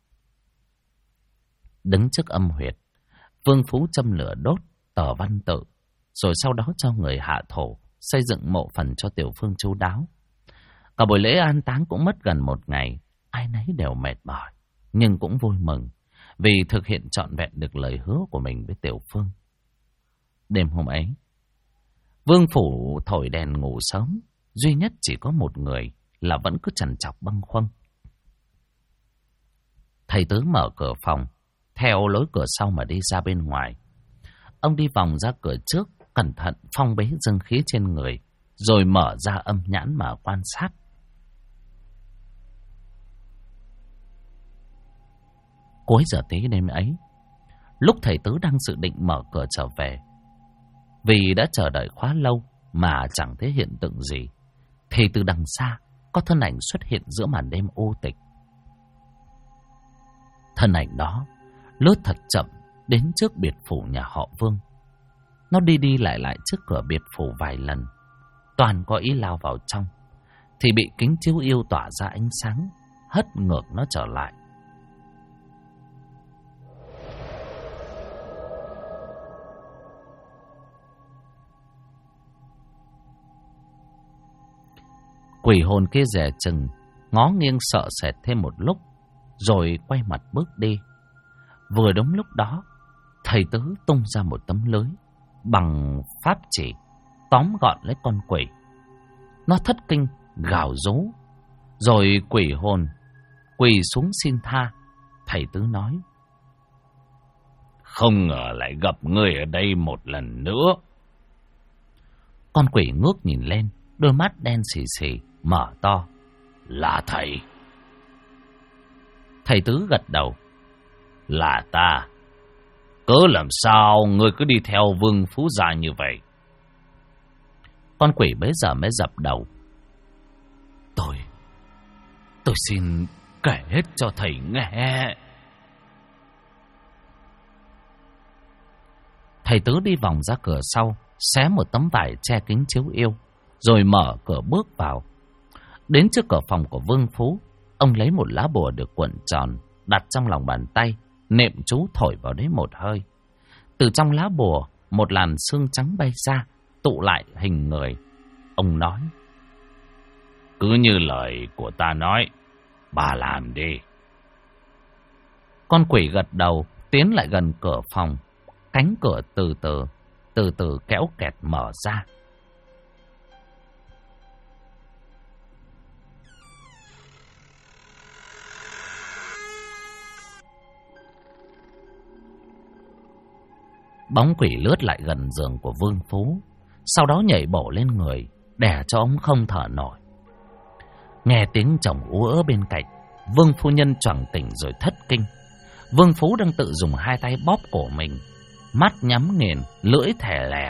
Đứng trước âm huyệt, Vương Phú châm lửa đốt tờ văn tự, rồi sau đó cho người hạ thổ xây dựng mộ phần cho Tiểu Phương chu đáo. Cả buổi lễ an táng cũng mất gần một ngày, ai nấy đều mệt mỏi, nhưng cũng vui mừng vì thực hiện trọn vẹn được lời hứa của mình với Tiểu Phương. Đêm hôm ấy, Vương phủ thổi đèn ngủ sớm, duy nhất chỉ có một người là vẫn cứ trằn trọc bâng khuâng. Thầy tớ mở cửa phòng, theo lối cửa sau mà đi ra bên ngoài. Ông đi vòng ra cửa trước, cẩn thận phong bế dương khí trên người, rồi mở ra âm nhãn mà quan sát. Cuối giờ tí đêm ấy, lúc thầy tứ đang dự định mở cửa trở về, vì đã chờ đợi quá lâu mà chẳng thấy hiện tượng gì, thì từ đằng xa có thân ảnh xuất hiện giữa màn đêm u tịch. Thân ảnh đó lướt thật chậm đến trước biệt phủ nhà họ Vương. Nó đi đi lại lại trước cửa biệt phủ vài lần, toàn có ý lao vào trong, thì bị kính chiếu yêu tỏa ra ánh sáng hất ngược nó trở lại. Quỷ hồn kia dè chừng, ngó nghiêng sợ sệt thêm một lúc, rồi quay mặt bước đi. Vừa đúng lúc đó, thầy tứ tung ra một tấm lưới bằng pháp chỉ, tóm gọn lấy con quỷ. Nó thất kinh, gào rú, rồi quỷ hồn quỳ xuống xin tha. Thầy tứ nói: "Không ngờ lại gặp ngươi ở đây một lần nữa." Con quỷ ngước nhìn lên, đôi mắt đen xì xì, mở to: "Là thầy." Thầy tứ gật đầu: "Là ta. Cớ làm sao ngươi cứ đi theo Vương Phú Gia như vậy?" Con quỷ bấy giờ mới dập đầu: Tôi xin kể hết cho thầy nghe." Thầy tứ đi vòng ra cửa sau, xé một tấm vải che kính chiếu yêu, rồi mở cửa bước vào. Đến trước cửa phòng của Vương Phú, ông lấy một lá bùa được cuộn tròn, đặt trong lòng bàn tay, niệm chú thổi vào đấy một hơi. Từ trong lá bùa, một làn sương trắng bay ra, tụ lại hình người. Ông nói: "Cứ như lời của ta nói, bà làm đi." Con quỷ gật đầu, tiến lại gần cửa phòng. Cánh cửa từ từ kéo kẹt mở ra. Bóng quỷ lướt lại gần giường của Vương Phú, sau đó nhảy bổ lên người, đè cho ông không thở nổi. Nghe tiếng chồng ú ớ bên cạnh, Vương phu nhân choàng tỉnh rồi thất kinh. Vương Phú đang tự dùng hai tay bóp cổ mình, mắt nhắm nghiền, lưỡi thè lè.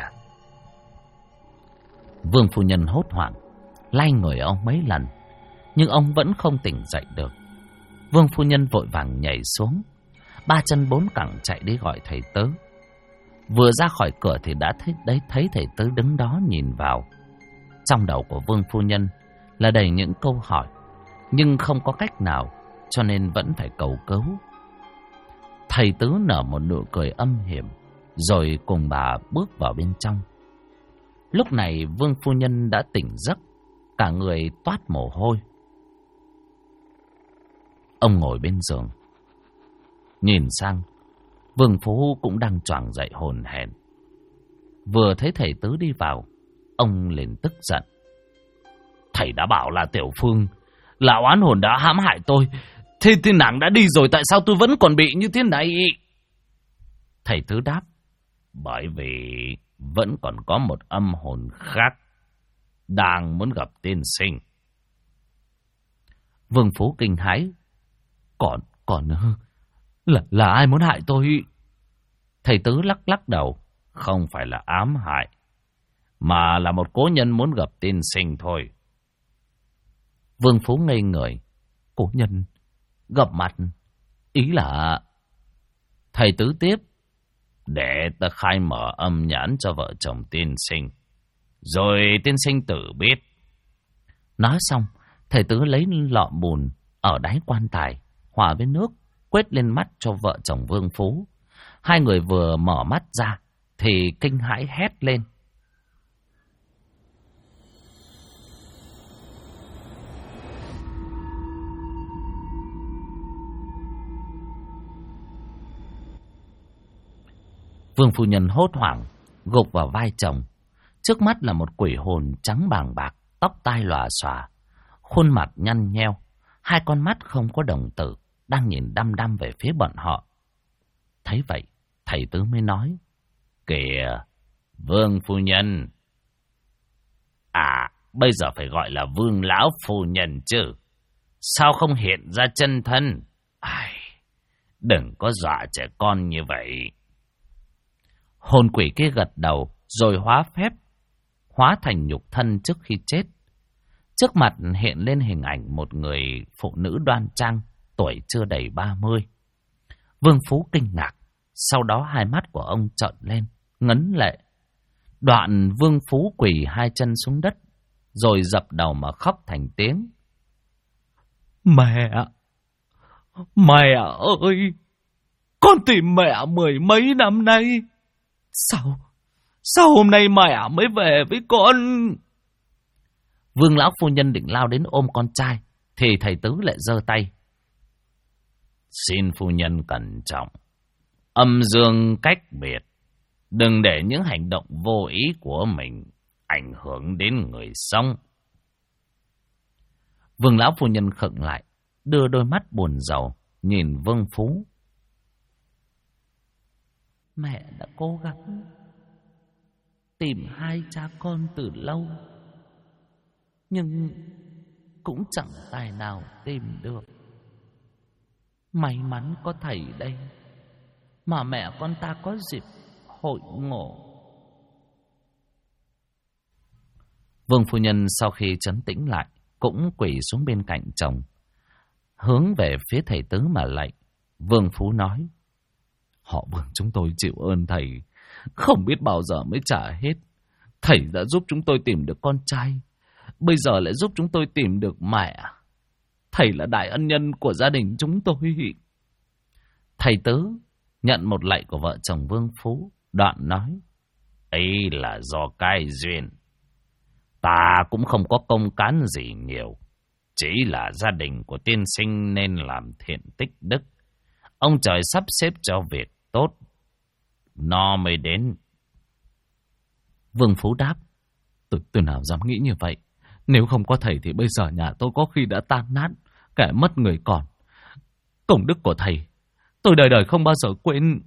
Vương phu nhân hốt hoảng, lay người ông mấy lần, nhưng ông vẫn không tỉnh dậy được. Vương phu nhân vội vàng nhảy xuống, ba chân bốn cẳng chạy đi gọi thầy tớ. Vừa ra khỏi cửa thì đã thấy thầy tứ đứng đó nhìn vào. Trong đầu của Vương phu nhân là đầy những câu hỏi, nhưng không có cách nào, cho nên vẫn phải cầu cứu. Thầy tứ nở một nụ cười âm hiểm, rồi cùng bà bước vào bên trong. Lúc này Vương phu nhân đã tỉnh giấc, cả người toát mồ hôi. Ông ngồi bên giường, nhìn sang, Vương Phú cũng đang choàng dậy hồn hển. Vừa thấy thầy tứ đi vào, ông liền tức giận: "Thầy đã bảo là Tiểu Phương là oán hồn đã hãm hại tôi, Thế nàng đã đi rồi, tại sao tôi vẫn còn bị như thế này? Thầy Tứ đáp. Bởi vì vẫn còn có một âm hồn khác đang muốn gặp tiên sinh. Vương Phú kinh hãi. Còn là ai muốn hại tôi? Thầy Tứ lắc lắc đầu. Không phải là ám hại, mà là một cố nhân muốn gặp tiên sinh thôi. Vương Phú ngây người. Cố nhân gặp mặt? Ý là... Thầy Tứ tiếp. Để ta khai mở âm nhãn cho vợ chồng tiên sinh, rồi tiên sinh tự biết. Nói xong, thầy Tứ lấy lọ bùn ở đáy quan tài, hòa với nước, quét lên mắt cho vợ chồng Vương Phú. Hai người vừa mở mắt ra, thì kinh hãi hét lên. Vương phu nhân hốt hoảng, gục vào vai chồng. Trước mắt là một quỷ hồn trắng bàng bạc, tóc tai lòa xòa, khuôn mặt nhăn nheo, hai con mắt không có đồng tử, đang nhìn đăm đăm về phía bọn họ. Thấy vậy, thầy Tứ mới nói. Kìa, Vương phu nhân. À, bây giờ phải gọi là Vương lão phu nhân chứ. Sao không hiện ra chân thân? Ai, đừng có dọa trẻ con như vậy. Hồn quỷ kia gật đầu, rồi hóa phép, hóa thành nhục thân trước khi chết. Trước mặt hiện lên hình ảnh một người phụ nữ đoan trang, tuổi chưa đầy 30. Vương Phú kinh ngạc, sau đó hai mắt của ông trợn lên, ngấn lệ. Đoạn Vương Phú quỳ hai chân xuống đất, rồi dập đầu mà khóc thành tiếng. Mẹ ơi, con tìm mẹ 10 mấy năm nay. Sao hôm nay mẹ mới về với con? Vương lão phu nhân định lao đến ôm con trai, thì thầy Tứ lại giơ tay. Xin phu nhân cẩn trọng, âm dương cách biệt, đừng để những hành động vô ý của mình ảnh hưởng đến người sống. Vương lão phu nhân khựng lại, đưa đôi mắt buồn rầu nhìn Vương Phú. Mẹ đã cố gắng tìm hai cha con từ lâu, nhưng cũng chẳng tài nào tìm được. May mắn có thầy đây mà mẹ con ta có dịp hội ngộ. Vương phu nhân sau khi trấn tĩnh lại, cũng quỳ xuống bên cạnh chồng, hướng về phía thầy Tứ mà lạy. Vương Phú nói. Họ Vương chúng tôi chịu ơn thầy, không biết bao giờ mới trả hết. Thầy đã giúp chúng tôi tìm được con trai, bây giờ lại giúp chúng tôi tìm được mẹ. Thầy là đại ân nhân của gia đình chúng tôi. Thầy Tứ nhận một lạy của vợ chồng Vương Phú, đoạn nói. Ấy là do cái duyên. Ta cũng không có công cán gì nhiều, chỉ là gia đình của tiên sinh nên làm thiện tích đức. Ông trời sắp xếp cho việc tốt, nó mới đến. Vương Phú đáp. Tôi nào dám nghĩ như vậy. Nếu không có thầy thì bây giờ nhà tôi có khi đã tan nát, kẻ mất người còn. Công đức của thầy tôi đời đời không bao giờ quên.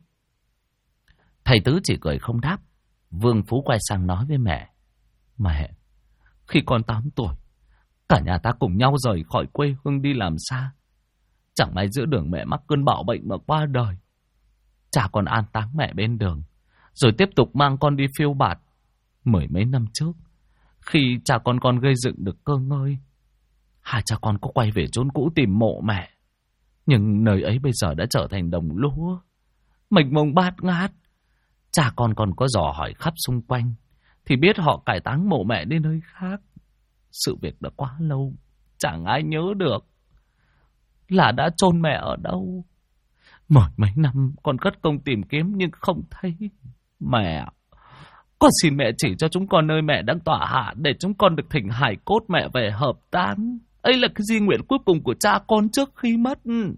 Thầy Tứ chỉ cười không đáp. Vương Phú quay sang nói với mẹ. Mẹ, khi con 8 tuổi, cả nhà ta cùng nhau rời khỏi quê hương đi làm xa. Chẳng may giữa đường mẹ mắc cơn bạo bệnh mà qua đời. Cha con an táng mẹ bên đường, rồi tiếp tục mang con đi phiêu bạt. 10 mấy năm trước, khi cha con gây dựng được cơ ngơi, hai cha con có quay về chốn cũ tìm mộ mẹ. Nhưng nơi ấy bây giờ đã trở thành đồng lúa, mênh mông bát ngát. Cha con còn có dò hỏi khắp xung quanh, thì biết họ cải táng mộ mẹ đi nơi khác. Sự việc đã quá lâu, chẳng ai nhớ được là đã chôn mẹ ở đâu. 10 mấy năm con cất công tìm kiếm nhưng không thấy. Mẹ, con xin mẹ chỉ cho chúng con nơi mẹ đang tọa hạ, để chúng con được thỉnh hài cốt mẹ về hợp táng. Ấy là cái di nguyện cuối cùng của cha con trước khi mất.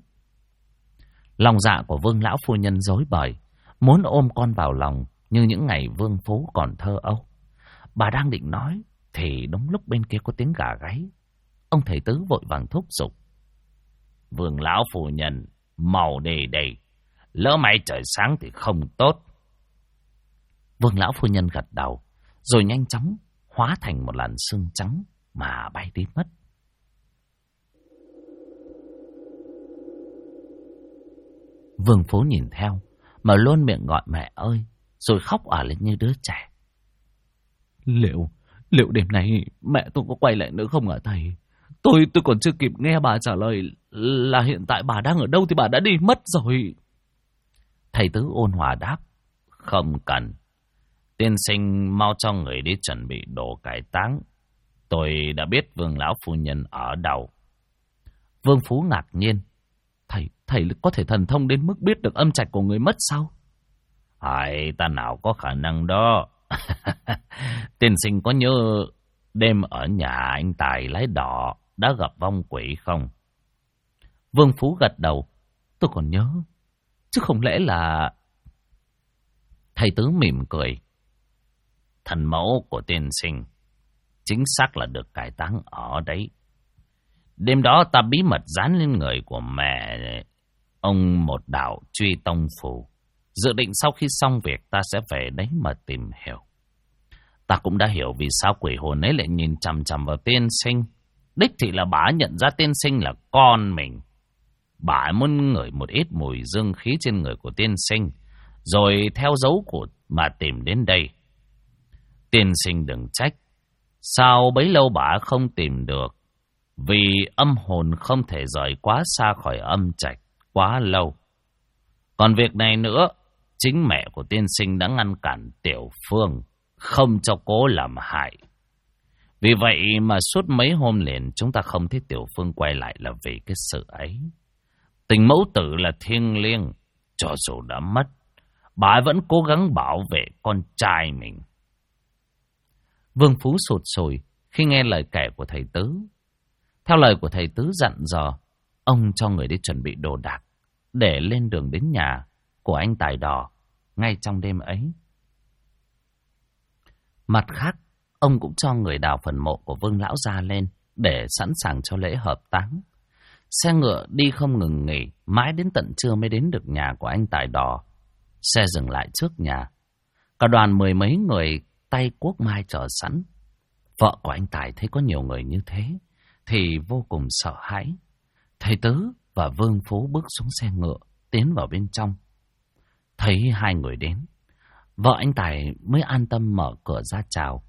Lòng dạ của Vương lão phu nhân rối bời, muốn ôm con vào lòng như những ngày Vương Phú còn thơ ấu. Bà đang định nói thì đúng lúc bên kia có tiếng gà gáy. Ông thầy Tứ vội vàng thúc giục. Vương lão phu nhân, mau đi đây. Lỡ may trời sáng thì không tốt. Vương lão phu nhân gật đầu, rồi nhanh chóng hóa thành một làn sương trắng mà bay đi mất. Vương Phú nhìn theo, mà luôn miệng gọi mẹ ơi, rồi khóc òa lên như đứa trẻ. Liệu đêm nay mẹ tôi có quay lại nữa không hả thầy? Tôi còn chưa kịp nghe bà trả lời là hiện tại bà đang ở đâu thì bà đã đi mất rồi. Thầy Tứ ôn hòa đáp. Không cần. Tiên sinh mau cho người đi chuẩn bị đồ cải táng. Tôi đã biết Vương lão phu nhân ở đâu. Vương Phú ngạc nhiên. Thầy có thể thần thông đến mức biết được âm trạch của người mất sao? Hỏi ta nào có khả năng đó. Tiên sinh có nhớ đêm ở nhà anh Tài lái đỏ đã gặp vong quỷ không? Vương Phú gật đầu. Tôi còn nhớ. Chứ không lẽ là... Thầy Tứ mỉm cười. Thần mẫu của tiên sinh chính xác là được cải táng ở đấy. Đêm đó ta bí mật dán lên người của mẹ ông một đạo truy tông phù. Dự định sau khi xong việc ta sẽ về đấy mà tìm hiểu. Ta cũng đã hiểu vì sao quỷ hồn ấy lại nhìn chằm chằm vào tiên sinh. Đích thị là bà nhận ra tiên sinh là con mình. Bà muốn ngửi một ít mùi dương khí trên người của tiên sinh, rồi theo dấu của mà tìm đến đây. Tiên sinh đừng trách. Sao bấy lâu bà không tìm được? Vì âm hồn không thể rời quá xa khỏi âm trạch quá lâu. Còn việc này nữa, chính mẹ của tiên sinh đã ngăn cản Tiểu Phương, không cho cố làm hại. Vì vậy mà suốt mấy hôm liền chúng ta không thấy Tiểu Phương quay lại là vì cái sự ấy. Tình mẫu tử là thiêng liêng, cho dù đã mất, bà vẫn cố gắng bảo vệ con trai mình. Vương Phú sụt sùi khi nghe lời kể của thầy Tứ. Theo lời của thầy Tứ dặn dò, ông cho người đi chuẩn bị đồ đạc để lên đường đến nhà của anh Tài Đỏ ngay trong đêm ấy. Mặt khác, ông cũng cho người đào phần mộ của Vương Lão Gia lên để sẵn sàng cho lễ hợp táng. Xe ngựa đi không ngừng nghỉ, mãi đến tận trưa mới đến được nhà của anh Tài Đỏ. Xe dừng lại trước nhà. Cả đoàn 10 mấy người tay cuốc mai chờ sẵn. Vợ của anh Tài thấy có nhiều người như thế thì vô cùng sợ hãi. Thầy Tứ và Vương Phú bước xuống xe ngựa, tiến vào bên trong. Thấy hai người đến, vợ anh Tài mới an tâm mở cửa ra chào.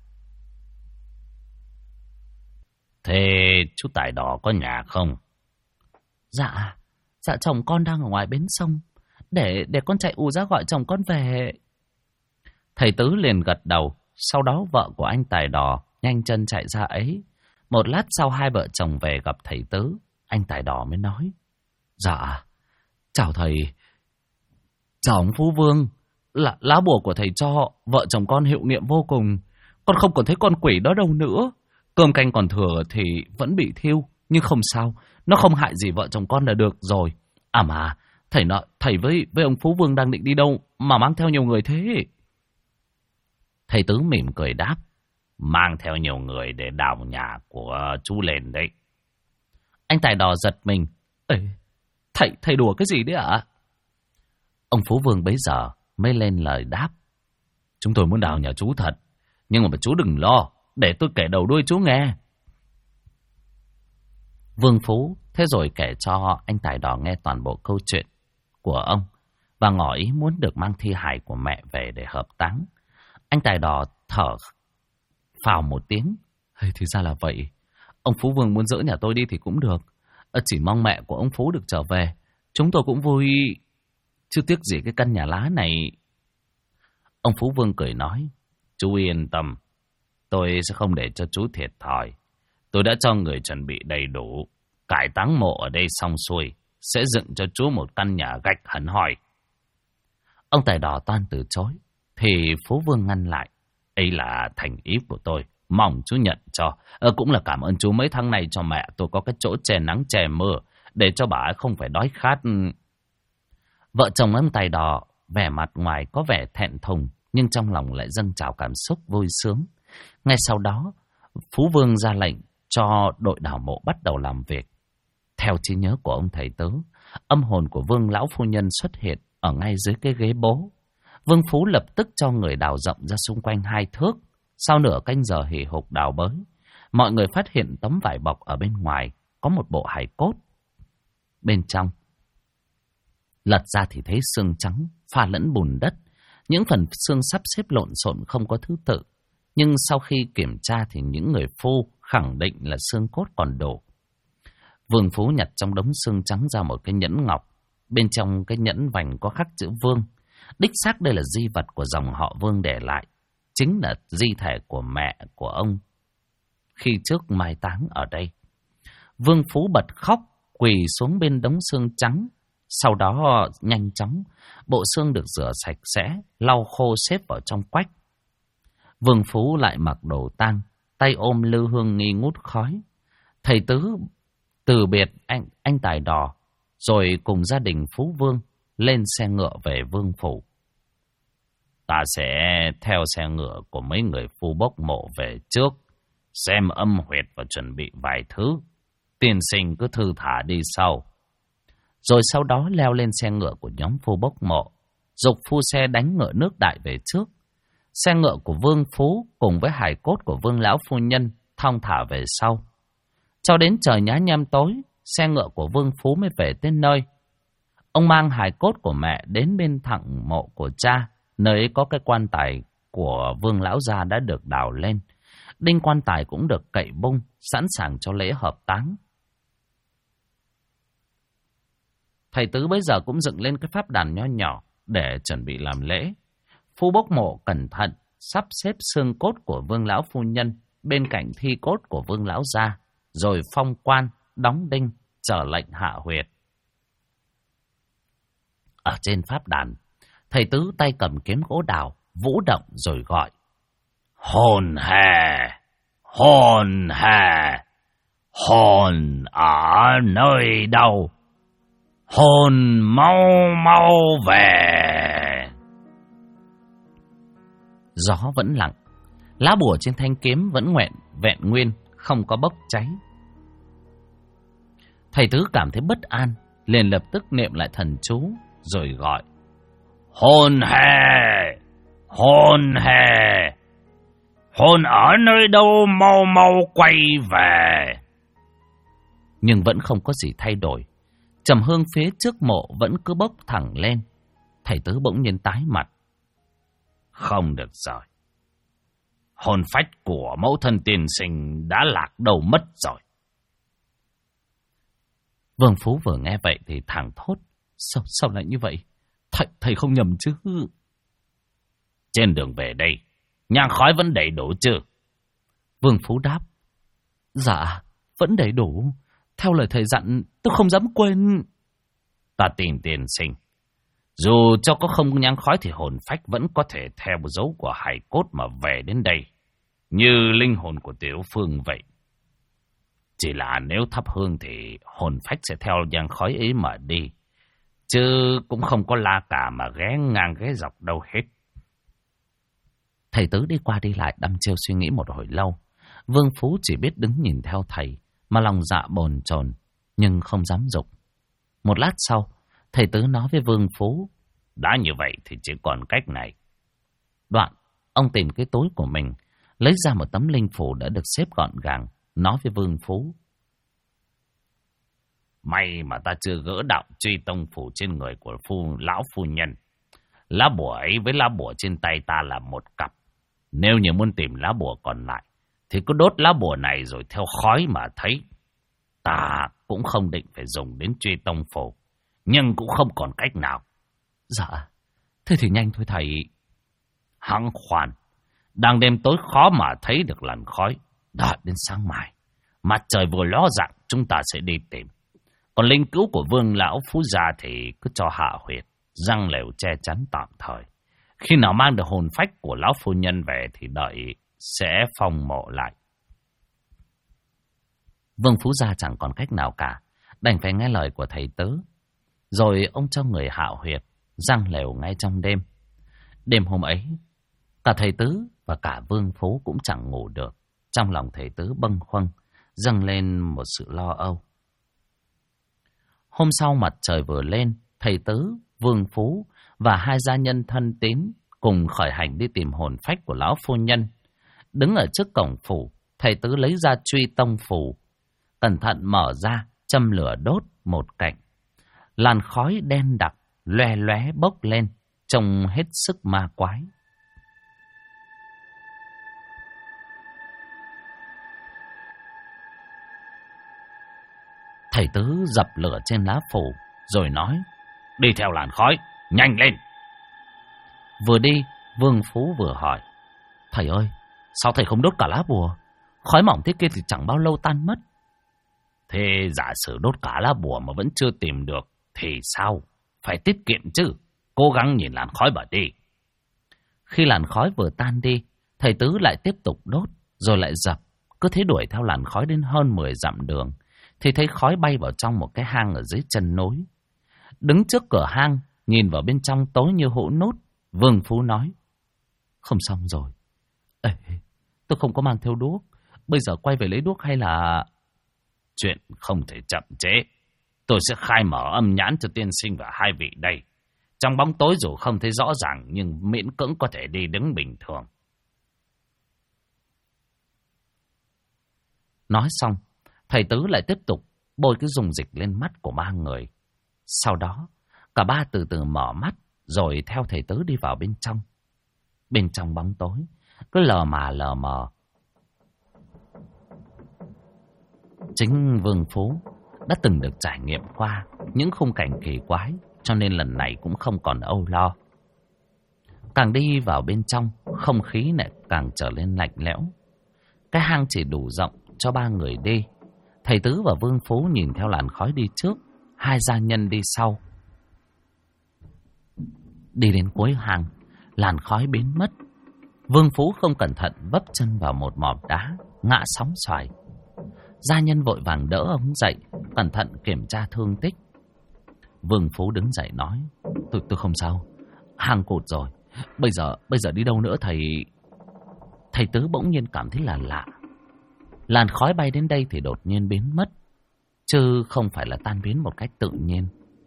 Thế chú Tài Đỏ có nhà không? Dạ chồng con đang ở ngoài bến sông. Để con chạy ù ra gọi chồng con về. Thầy Tứ liền gật đầu. Sau đó vợ của anh Tài Đỏ nhanh chân chạy ra ấy. Một lát sau hai vợ chồng về gặp thầy Tứ, anh Tài Đỏ mới nói. Dạ, chào thầy. Chào ông Phú Vương. Lá bùa của thầy cho vợ chồng con hiệu nghiệm vô cùng. Con không còn thấy con quỷ đó đâu nữa. Cơm canh còn thừa thì vẫn bị thiêu, nhưng không sao. Nó không hại gì vợ chồng con là được rồi. À mà, thầy với ông Phú Vương đang định đi đâu mà mang theo nhiều người thế? Thầy Tứ mỉm cười đáp. Mang theo nhiều người để đào nhà của chú lên đấy. Anh Tài Đỏ giật mình. Ê, thầy đùa cái gì đấy ạ? Ông Phú Vương bấy giờ mới lên lời đáp. Chúng tôi muốn đào nhà chú thật, nhưng mà chú đừng lo, để tôi kể đầu đuôi chú nghe. Vương Phú thế rồi kể cho anh Tài Đỏ nghe toàn bộ câu chuyện của ông và ngỏ ý muốn được mang thi hài của mẹ về để hợp táng. Anh Tài Đỏ thở phào một tiếng. Thì ra là vậy. Ông Phú Vương muốn dỡ nhà tôi đi thì cũng được. Chỉ mong mẹ của ông Phú được trở về. Chúng tôi cũng vui. Chứ tiếc gì cái căn nhà lá này. Ông Phú Vương cười nói. Chú yên tâm. Tôi sẽ không để cho chú thiệt thòi. Tôi đã cho người chuẩn bị đầy đủ. Cải táng mộ ở đây xong xuôi, sẽ dựng cho chú một căn nhà gạch hẳn hoi. Ông Tài Đỏ toan từ chối, thì Phú Vương ngăn lại. Ấy là thành ý của tôi, mong chú nhận cho. Cũng là cảm ơn chú mấy tháng nay cho mẹ tôi có cái chỗ che nắng che mưa, để cho bà ấy không phải đói khát. Vợ chồng ông Tài Đỏ vẻ mặt ngoài có vẻ thẹn thùng, nhưng trong lòng lại dâng trào cảm xúc vui sướng. Ngay sau đó, Phú Vương ra lệnh cho đội đào mộ bắt đầu làm việc. Theo trí nhớ của ông thầy tớ, âm hồn của Vương lão phu nhân xuất hiện ở ngay dưới cái ghế bố. Vương Phú lập tức cho người đào rộng ra xung quanh 2 thước. Sau nửa canh giờ hì hục đào bới, mọi người phát hiện tấm vải bọc ở bên ngoài có một bộ hài cốt. Bên trong lật ra thì thấy xương trắng pha lẫn bùn đất. Những phần xương sắp xếp lộn xộn không có thứ tự. Nhưng sau khi kiểm tra thì những người phu khẳng định là xương cốt còn đủ. Vương Phú nhặt trong đống xương trắng ra một cái nhẫn ngọc. Bên trong cái nhẫn vành có khắc chữ Vương. Đích xác đây là di vật của dòng họ Vương để lại. Chính là di thể của mẹ của ông khi trước mai táng ở đây. Vương Phú bật khóc, quỳ xuống bên đống xương trắng. Sau đó nhanh chóng, bộ xương được rửa sạch sẽ, lau khô xếp vào trong quách. Vương Phú lại mặc đồ tang, tay ôm lư hương nghi ngút khói. Thầy Tứ từ biệt anh Tài Đỏ, rồi cùng gia đình Phú Vương lên xe ngựa về Vương phủ. Ta sẽ theo xe ngựa của mấy người phu bốc mộ về trước, xem âm huyệt và chuẩn bị vài thứ. Tiên sinh cứ thư thả đi sau. Rồi sau đó leo lên xe ngựa của nhóm phu bốc mộ, giục phu xe đánh ngựa nước đại về trước. Xe ngựa của Vương Phú cùng với hài cốt của Vương lão phu nhân thong thả về sau. Cho đến trời nhá nhem tối, xe ngựa của Vương Phú mới về tới nơi. Ông mang hài cốt của mẹ đến bên thẳng mộ của cha, nơi ấy có cái quan tài của Vương lão gia đã được đào lên. Đinh quan tài cũng được cậy bung, sẵn sàng cho lễ hợp táng. Thầy Tứ bây giờ cũng dựng lên cái pháp đàn nho nhỏ để chuẩn bị làm lễ. Phu bốc mộ cẩn thận sắp xếp xương cốt của Vương lão phu nhân bên cạnh thi cốt của Vương lão gia, rồi phong quan, đóng đinh, chờ lệnh hạ huyệt. Ở trên pháp đàn, thầy Tứ tay cầm kiếm gỗ đào, vũ động rồi gọi: Hồn hề, hồn hề, hồn ở nơi đâu? Hồn mau mau về. Gió vẫn lặng, lá bùa trên thanh kiếm vẫn vẹn nguyên, không có bốc cháy. Thầy Tứ cảm thấy bất an, liền lập tức niệm lại thần chú, rồi gọi: Hồn hề, hồn hề, hồn ở nơi đâu mau mau quay về. Nhưng vẫn không có gì thay đổi. Trầm hương phía trước mộ vẫn cứ bốc thẳng lên. Thầy Tứ bỗng nhiên tái mặt. Không được rồi. Hồn phách của mẫu thân tiên sinh đã lạc đầu mất rồi. Vương Phú vừa nghe vậy thì thảng thốt. Sao lại như vậy? Thầy không nhầm chứ? Trên đường về đây, nhang khói vẫn đầy đủ chứ? Vương Phú đáp: Dạ, vẫn đầy đủ. Theo lời thầy dặn, tôi không dám quên. Ta tin tiên sinh. Dù cho có không nhang khói thì hồn phách vẫn có thể theo dấu của hài cốt mà về đến đây, như linh hồn của Tiểu Phương vậy. Chỉ là nếu thắp hương thì hồn phách sẽ theo nhang khói ấy mà đi, chứ cũng không có la cả mà ghé ngang ghé dọc đâu hết. Thầy Tứ đi qua đi lại đăm chiêu suy nghĩ một hồi lâu. Vương Phú chỉ biết đứng nhìn theo thầy mà lòng dạ bồn chồn, nhưng không dám dục. Một lát sau, thầy Tứ nói với Vương Phú: Đã như vậy thì chỉ còn cách này. Đoạn, ông tìm cái túi của mình, lấy ra một tấm linh phủ đã được xếp gọn gàng, nói với Vương Phú: May mà ta chưa gỡ đạo truy tông phủ trên người của lão phu nhân. Lá bùa ấy với lá bùa trên tay ta là một cặp. Nếu như muốn tìm lá bùa còn lại thì cứ đốt lá bùa này rồi theo khói mà thấy. Ta cũng không định phải dùng đến truy tông phủ, nhưng cũng không còn cách nào. Dạ, thế thì nhanh thôi thầy. Hăng khoan, đang đêm tối khó mà thấy được làn khói. Đợi đến sáng mai, mặt trời vừa ló dạng chúng ta sẽ đi tìm. Còn linh cữu của Vương lão phú gia thì cứ cho hạ huyệt, răng lều che chắn tạm thời. Khi nào mang được hồn phách của lão phu nhân về thì đợi sẽ phong mộ lại. Vương Phú gia chẳng còn cách nào cả, đành phải nghe lời của thầy Tứ. Rồi ông cho người hạ huyệt, răng lều ngay trong đêm. Đêm hôm ấy, cả thầy Tứ và cả Vương Phú cũng chẳng ngủ được. Trong lòng thầy Tứ bâng khuâng, dâng lên một sự lo âu. Hôm sau mặt trời vừa lên, thầy Tứ, Vương Phú và hai gia nhân thân tín cùng khởi hành đi tìm hồn phách của lão phu nhân. Đứng ở trước cổng phủ, thầy Tứ lấy ra truy tông phù, cẩn thận mở ra, châm lửa đốt một cạnh. Làn khói đen đặc, loe loé bốc lên, trông hết sức ma quái. Thầy Tứ dập lửa trên lá phủ, rồi nói, đi theo làn khói, nhanh lên. Vừa đi, Vương Phú vừa hỏi, thầy ơi, sao thầy không đốt cả lá bùa? Khói mỏng thế kia thì chẳng bao lâu tan mất. Thế giả sử đốt cả lá bùa mà vẫn chưa tìm được, thì sao? Phải tiết kiệm chứ, cố gắng nhìn làn khói mà đi. Khi làn khói vừa tan đi, thầy Tứ lại tiếp tục đốt, rồi lại dập. Cứ thế đuổi theo làn khói đến hơn 10 dặm đường, thì thấy khói bay vào trong một cái hang ở dưới chân núi. Đứng trước cửa hang, nhìn vào bên trong tối như hũ nút, Vương Phú nói, không xong rồi. Ê, tôi không có mang theo đuốc, bây giờ quay về lấy đuốc hay là... Chuyện không thể chậm trễ. Tôi sẽ khai mở âm nhãn cho tiên sinh và hai vị đây. Trong bóng tối dù không thấy rõ ràng, nhưng miễn cưỡng có thể đi đứng bình thường. Nói xong, thầy Tứ lại tiếp tục bôi cái dung dịch lên mắt của ba người. Sau đó, cả ba từ từ mở mắt, rồi theo thầy Tứ đi vào bên trong. Bên trong bóng tối, cứ lờ mờ. Chính Vương Phú đã từng được trải nghiệm qua những khung cảnh kỳ quái, cho nên lần này cũng không còn âu lo. Càng đi vào bên trong, không khí lại càng trở nên lạnh lẽo. Cái hang chỉ đủ rộng cho ba người đi. Thầy Tứ và Vương Phú nhìn theo làn khói đi trước, hai gia nhân đi sau. Đi đến cuối hang, làn khói biến mất. Vương Phú không cẩn thận vấp chân vào một mỏm đá, ngã sóng xoài. Gia nhân vội vàng đỡ ông dậy, cẩn thận kiểm tra thương tích. Vương Phú đứng dậy nói, tôi không sao, hang cụt rồi. Bây giờ đi đâu nữa thầy? Thầy Tứ bỗng nhiên cảm thấy là lạ. Làn khói bay đến đây thì đột nhiên biến mất, chứ không phải là tan biến một cách tự nhiên.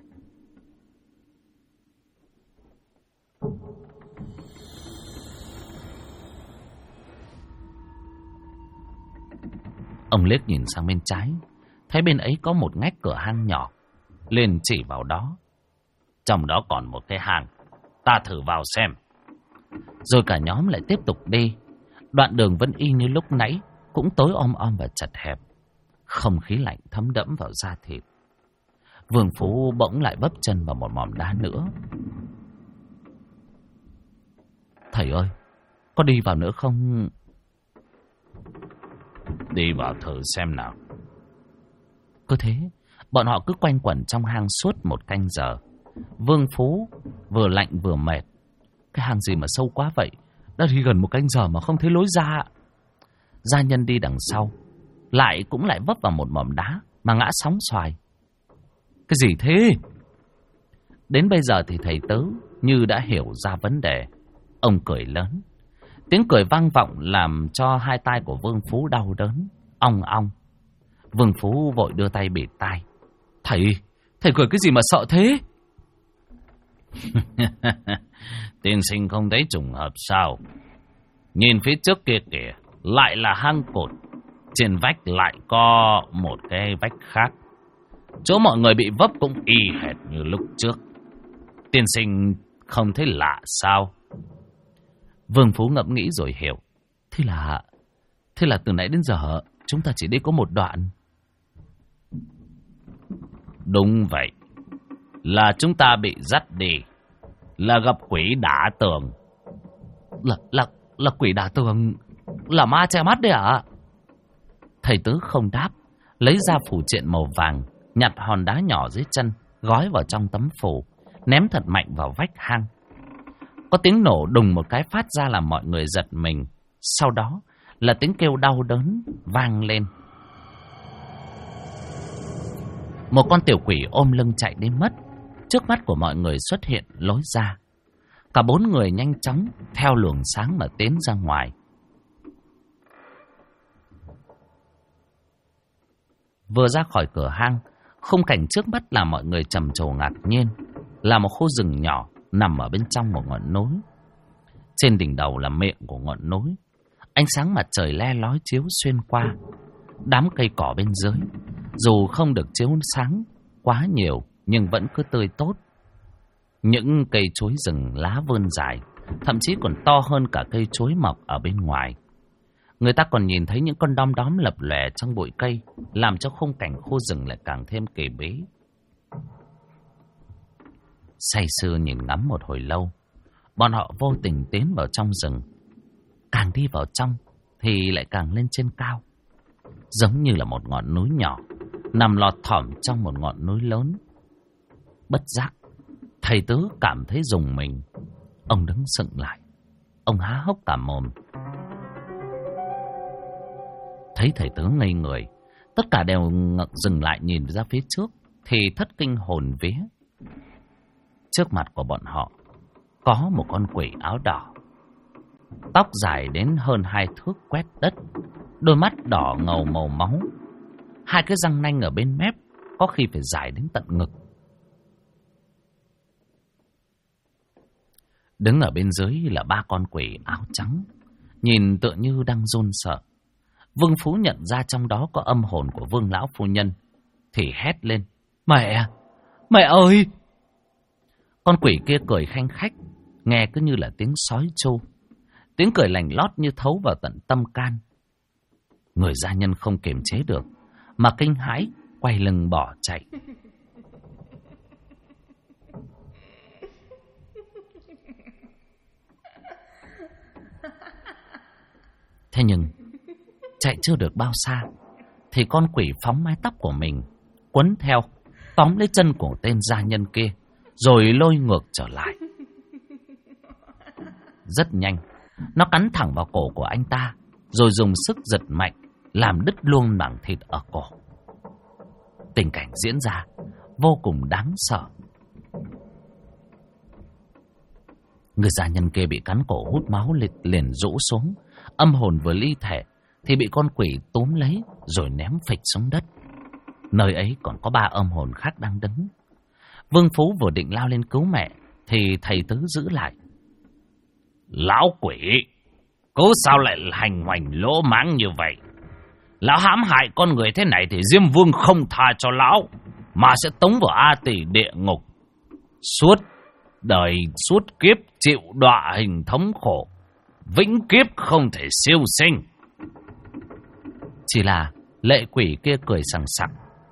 Ông liếc nhìn sang bên trái, thấy bên ấy có một ngách cửa hang nhỏ, liền chỉ vào đó. Trong đó còn một cái hang, ta thử vào xem. Rồi cả nhóm lại tiếp tục đi. Đoạn đường vẫn y như lúc nãy, cũng tối om và chật hẹp. Không khí lạnh thấm đẫm vào da thịt. Vương Phú bỗng lại vấp chân vào một mỏm đá nữa. Thầy ơi, có đi vào nữa không? Đi vào thử xem nào. Cứ thế, bọn họ cứ quanh quẩn trong hang suốt một canh giờ. Vương Phú vừa lạnh vừa mệt. Cái hang gì mà sâu quá vậy? Đã đi gần một canh giờ mà không thấy lối ra. Gia nhân đi đằng sau, cũng lại vấp vào một mỏm đá mà ngã sóng xoài. Cái gì thế? Đến bây giờ thì thầy Tứ như đã hiểu ra vấn đề. Ông cười lớn. Tiếng cười vang vọng làm cho hai tai của Vương Phú đau đớn, ong ong. Vương Phú vội đưa tay bịt tai. Thầy cười cái gì mà sợ thế? Tiên sinh không thấy trùng hợp sao? Nhìn phía trước kia kìa, lại là hang cột. Trên vách lại có một cái vách khác. Chỗ mọi người bị vấp cũng y hệt như lúc trước. Tiên sinh không thấy lạ sao? Vương Phú ngẫm nghĩ rồi hiểu. Thế là từ nãy đến giờ chúng ta chỉ đi có một đoạn. Đúng vậy. Là chúng ta bị dắt đi. Là gặp quỷ đả tường. Là quỷ đả tường? Là ma che mắt đấy ạ? Thầy Tứ không đáp, lấy ra phủ triện màu vàng, nhặt hòn đá nhỏ dưới chân, gói vào trong tấm phủ, ném thật mạnh vào vách hang. Có tiếng nổ đùng một cái phát ra làm mọi người giật mình. Sau đó là tiếng kêu đau đớn vang lên. Một con tiểu quỷ ôm lưng chạy đi mất. Trước mắt của mọi người xuất hiện lối ra. Cả bốn người nhanh chóng theo luồng sáng mà tiến ra ngoài. Vừa ra khỏi cửa hang, Khung cảnh trước mắt làm mọi người trầm trồ ngạc nhiên. Là một khu rừng nhỏ nằm ở bên trong một ngọn núi. Trên đỉnh đầu là miệng của ngọn núi. Ánh sáng mặt trời le lói chiếu xuyên qua. Đám cây cỏ bên dưới, dù không được chiếu sáng quá nhiều, nhưng vẫn cứ tươi tốt. Những cây chuối rừng lá vươn dài, thậm chí còn to hơn cả cây chuối mọc ở bên ngoài. Người ta còn nhìn thấy những con đom đóm lập lòe trong bụi cây, làm cho khung cảnh khu rừng lại càng thêm kỳ bí. Say sưa nhìn ngắm một hồi lâu, bọn họ vô tình tiến vào trong rừng. Càng đi vào trong thì lại càng lên trên cao, giống như là một ngọn núi nhỏ nằm lọt thỏm trong một ngọn núi lớn. Bất giác, thầy Tứ cảm thấy rùng mình. Ông đứng sững lại, ông há hốc cả mồm. Thấy thầy Tứ ngây người, tất cả đều dừng lại nhìn ra phía trước, thì thất kinh hồn vía. Trước mặt của bọn họ có một con quỷ áo đỏ, tóc dài đến hơn 2 thước quét đất, đôi mắt đỏ ngầu màu máu, 2 cái răng nanh ở bên mép có khi phải dài đến tận ngực. Đứng ở bên dưới là 3 con quỷ áo trắng, nhìn tựa như đang run sợ. Vương Phú nhận ra trong đó có âm hồn của Vương lão phu nhân, thì hét lên: Mẹ! Mẹ ơi! Con quỷ kia cười khanh khách, nghe cứ như là tiếng sói tru. Tiếng cười lành lót như thấu vào tận tâm can. Người gia nhân không kiềm chế được, mà kinh hãi quay lưng bỏ chạy. Thế nhưng chạy chưa được bao xa thì con quỷ phóng mái tóc của mình, quấn theo, tóm lấy chân của tên gia nhân kia, rồi lôi ngược trở lại. Rất nhanh, nó cắn thẳng vào cổ của anh ta, rồi dùng sức giật mạnh, làm đứt luôn mảng thịt ở cổ. Tình cảnh diễn ra vô cùng đáng sợ. Người gia nhân kia bị cắn cổ hút máu liền rũ xuống. Âm hồn vừa ly thể thì bị con quỷ túm lấy rồi ném phịch xuống đất. Nơi ấy còn có 3 âm hồn khác đang đứng. Vương Phú vừa định lao lên cứu mẹ thì thầy Tứ giữ lại. Lão quỷ, cố sao lại hành hoành lỗ mãng như vậy? Lão hãm hại con người thế này thì Diêm Vương không tha cho lão, mà sẽ tống vào A Tỳ địa ngục, suốt đời suốt kiếp chịu đọa hình thống khổ, vĩnh kiếp không thể siêu sinh. Chỉ là lệ quỷ kia cười sằng sặc.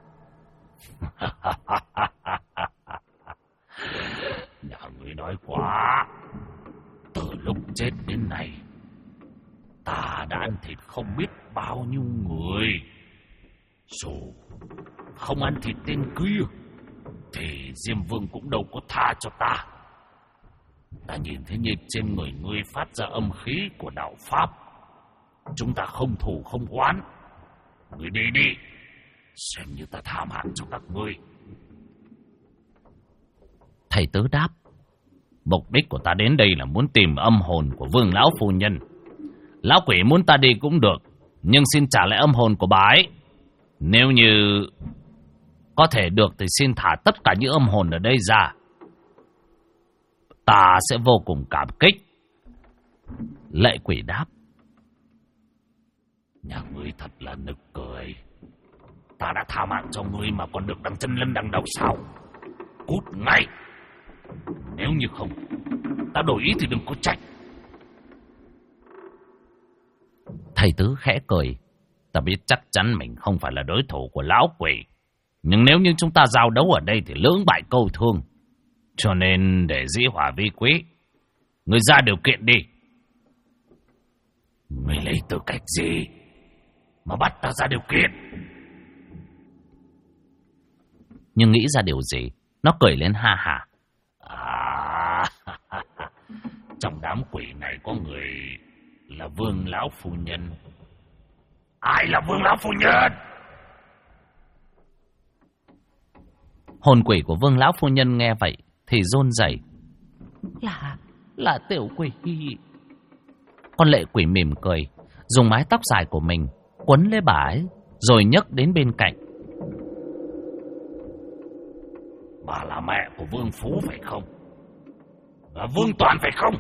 Nhà ngươi nói quá. Từ lúc chết đến nay, ta đã ăn thịt không biết bao nhiêu người. Dù không ăn thịt tên kia thì Diêm Vương cũng đâu có tha cho ta. Ta nhìn thấy như trên người ngươi phát ra âm khí của đạo Pháp. Chúng ta không thù không oán. Ngươi đi đi, xem như ta tha mạng cho các ngươi. Thầy Tứ đáp: Mục đích của ta đến đây là muốn tìm âm hồn của Vương lão phu nhân. Lão quỷ muốn ta đi cũng được, nhưng xin trả lại âm hồn của bà ấy. Nếu như có thể được thì xin thả tất cả những âm hồn ở đây ra, ta sẽ vô cùng cảm kích. Lệ quỷ đáp: Nhà ngươi thật là nực cười. Ta đã tha mạng cho ngươi mà còn được đằng chân lưng đằng đầu sao? Cút ngay. Nếu như không, ta đổi ý thì đừng có trách. Thầy Tứ khẽ cười: Ta biết chắc chắn mình không phải là đối thủ của lão quỷ, nhưng nếu như chúng ta giao đấu ở đây thì lưỡng bại câu thương. Cho nên để dĩ hòa vi quý, ngươi ra điều kiện đi. Ngươi lấy tư cách gì mà bắt ta ra điều kiện? Nhưng nghĩ ra điều gì, nó cười lên ha hả. Trong đám quỷ này có người là Vương lão phu nhân. Ai là Vương lão phu nhân? Hồn quỷ của Vương lão phu nhân nghe vậy thì run rẩy. Là tiểu quỷ. Con lệ quỷ mỉm cười, dùng mái tóc dài của mình quấn lấy bà ấy, rồi nhấc đến bên cạnh. Bà là mẹ của Vương Phú phải không? Và Vương Toàn phải không?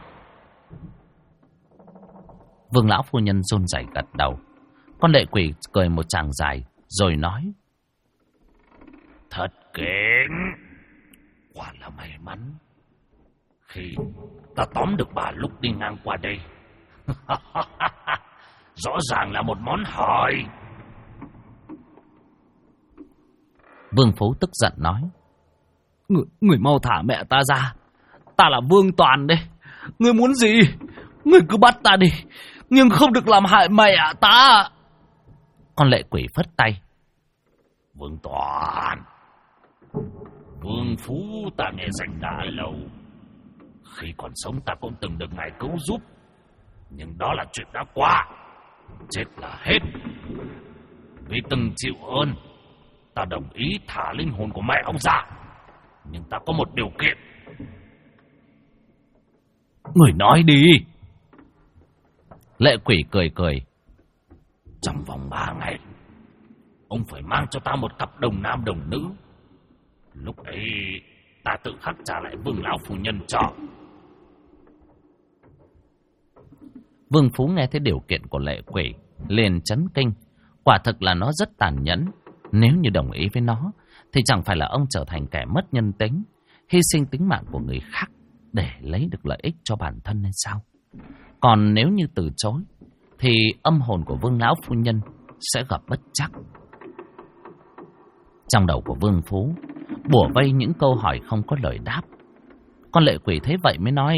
Vương lão phu nhân run rẩy gật đầu. Con lệ quỷ cười một tràng dài rồi nói: Thật kén, quả là may mắn khi ta tóm được bà lúc đi ngang qua đây. Rõ ràng là một món hời. Vương Phú tức giận nói: Người mau thả mẹ ta ra. Ta là Vương Toàn đây. Người muốn gì? Người cứ bắt ta đi, nhưng không được làm hại mẹ ta. Con lệ quỷ phất tay: Vương Toàn, Vương Phú ta nghe danh đã lâu. Khi còn sống ta cũng từng được ngài cứu giúp, nhưng đó là chuyện đã qua. Chết là hết. Vì từng chịu ơn, ta đồng ý thả linh hồn của mẹ ông ra. Nhưng ta có một điều kiện. Người nói đi. Lệ quỷ cười cười: Trong vòng 3 ngày, ông phải mang cho ta một cặp đồng nam đồng nữ. Lúc ấy ta tự khắc trả lại Vương lão phu nhân cho. Vương Phú nghe thấy điều kiện của lệ quỷ liền chấn kinh. Quả thực là nó rất tàn nhẫn. Nếu như đồng ý với nó thì chẳng phải là ông trở thành kẻ mất nhân tính, hy sinh tính mạng của người khác để lấy được lợi ích cho bản thân hay sao? Còn nếu như từ chối thì âm hồn của Vương lão phu nhân sẽ gặp bất trắc. Trong đầu của Vương Phú bủa vây những câu hỏi không có lời đáp. Con lệ quỷ thấy vậy mới nói: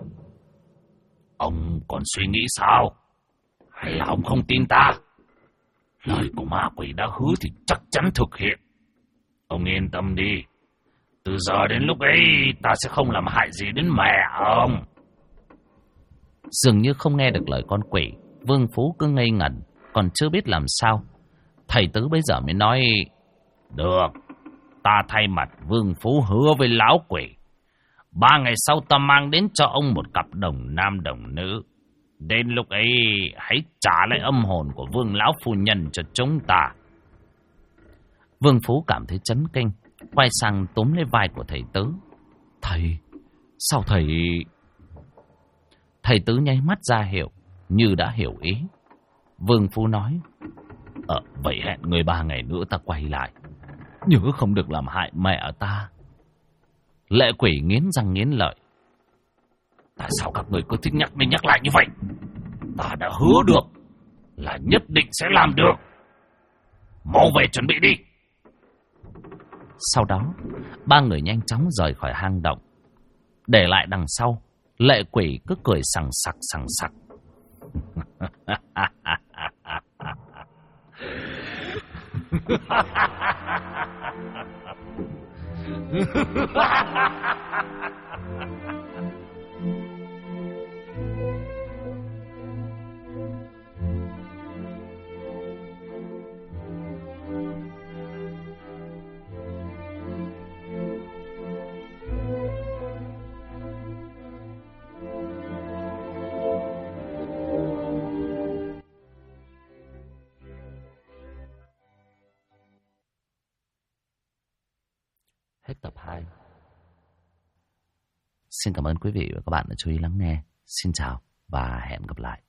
Ông còn suy nghĩ sao? Hay là ông không tin ta? Lời của ma quỷ đã hứa thì chắc chắn thực hiện. Ông yên tâm đi. Từ giờ đến lúc ấy ta sẽ không làm hại gì đến mẹ ông. Dường như không nghe được lời con quỷ, Vương Phú cứ ngây ngẩn, còn chưa biết làm sao. Thầy Tứ bây giờ mới nói: Được, ta thay mặt Vương Phú hứa với lão quỷ. 3 ngày sau ta mang đến cho ông một cặp đồng nam đồng nữ. Đến lúc ấy hãy trả lại âm hồn của Vương lão phu nhân cho chúng ta. Vương Phú cảm thấy chấn kinh, quay sang túm lấy vai của thầy Tứ: Thầy, sao thầy... Thầy Tứ nháy mắt ra hiệu như đã hiểu ý. Vương Phú nói: Vậy hẹn người 3 ngày nữa ta quay lại. Nhớ không được làm hại mẹ ta. Lệ quỷ nghiến răng nghiến lợi: Tại sao các người cứ thích nhắc đi nhắc lại như vậy? Ta đã hứa được là nhất định sẽ làm được. Mau về chuẩn bị đi. Sau đó 3 người nhanh chóng rời khỏi hang động. Để lại đằng sau, lệ quỷ cứ cười sằng sặc sằng sặc. Hết tập 2. Xin cảm ơn quý vị và các bạn đã chú ý lắng nghe. Xin chào và hẹn gặp lại.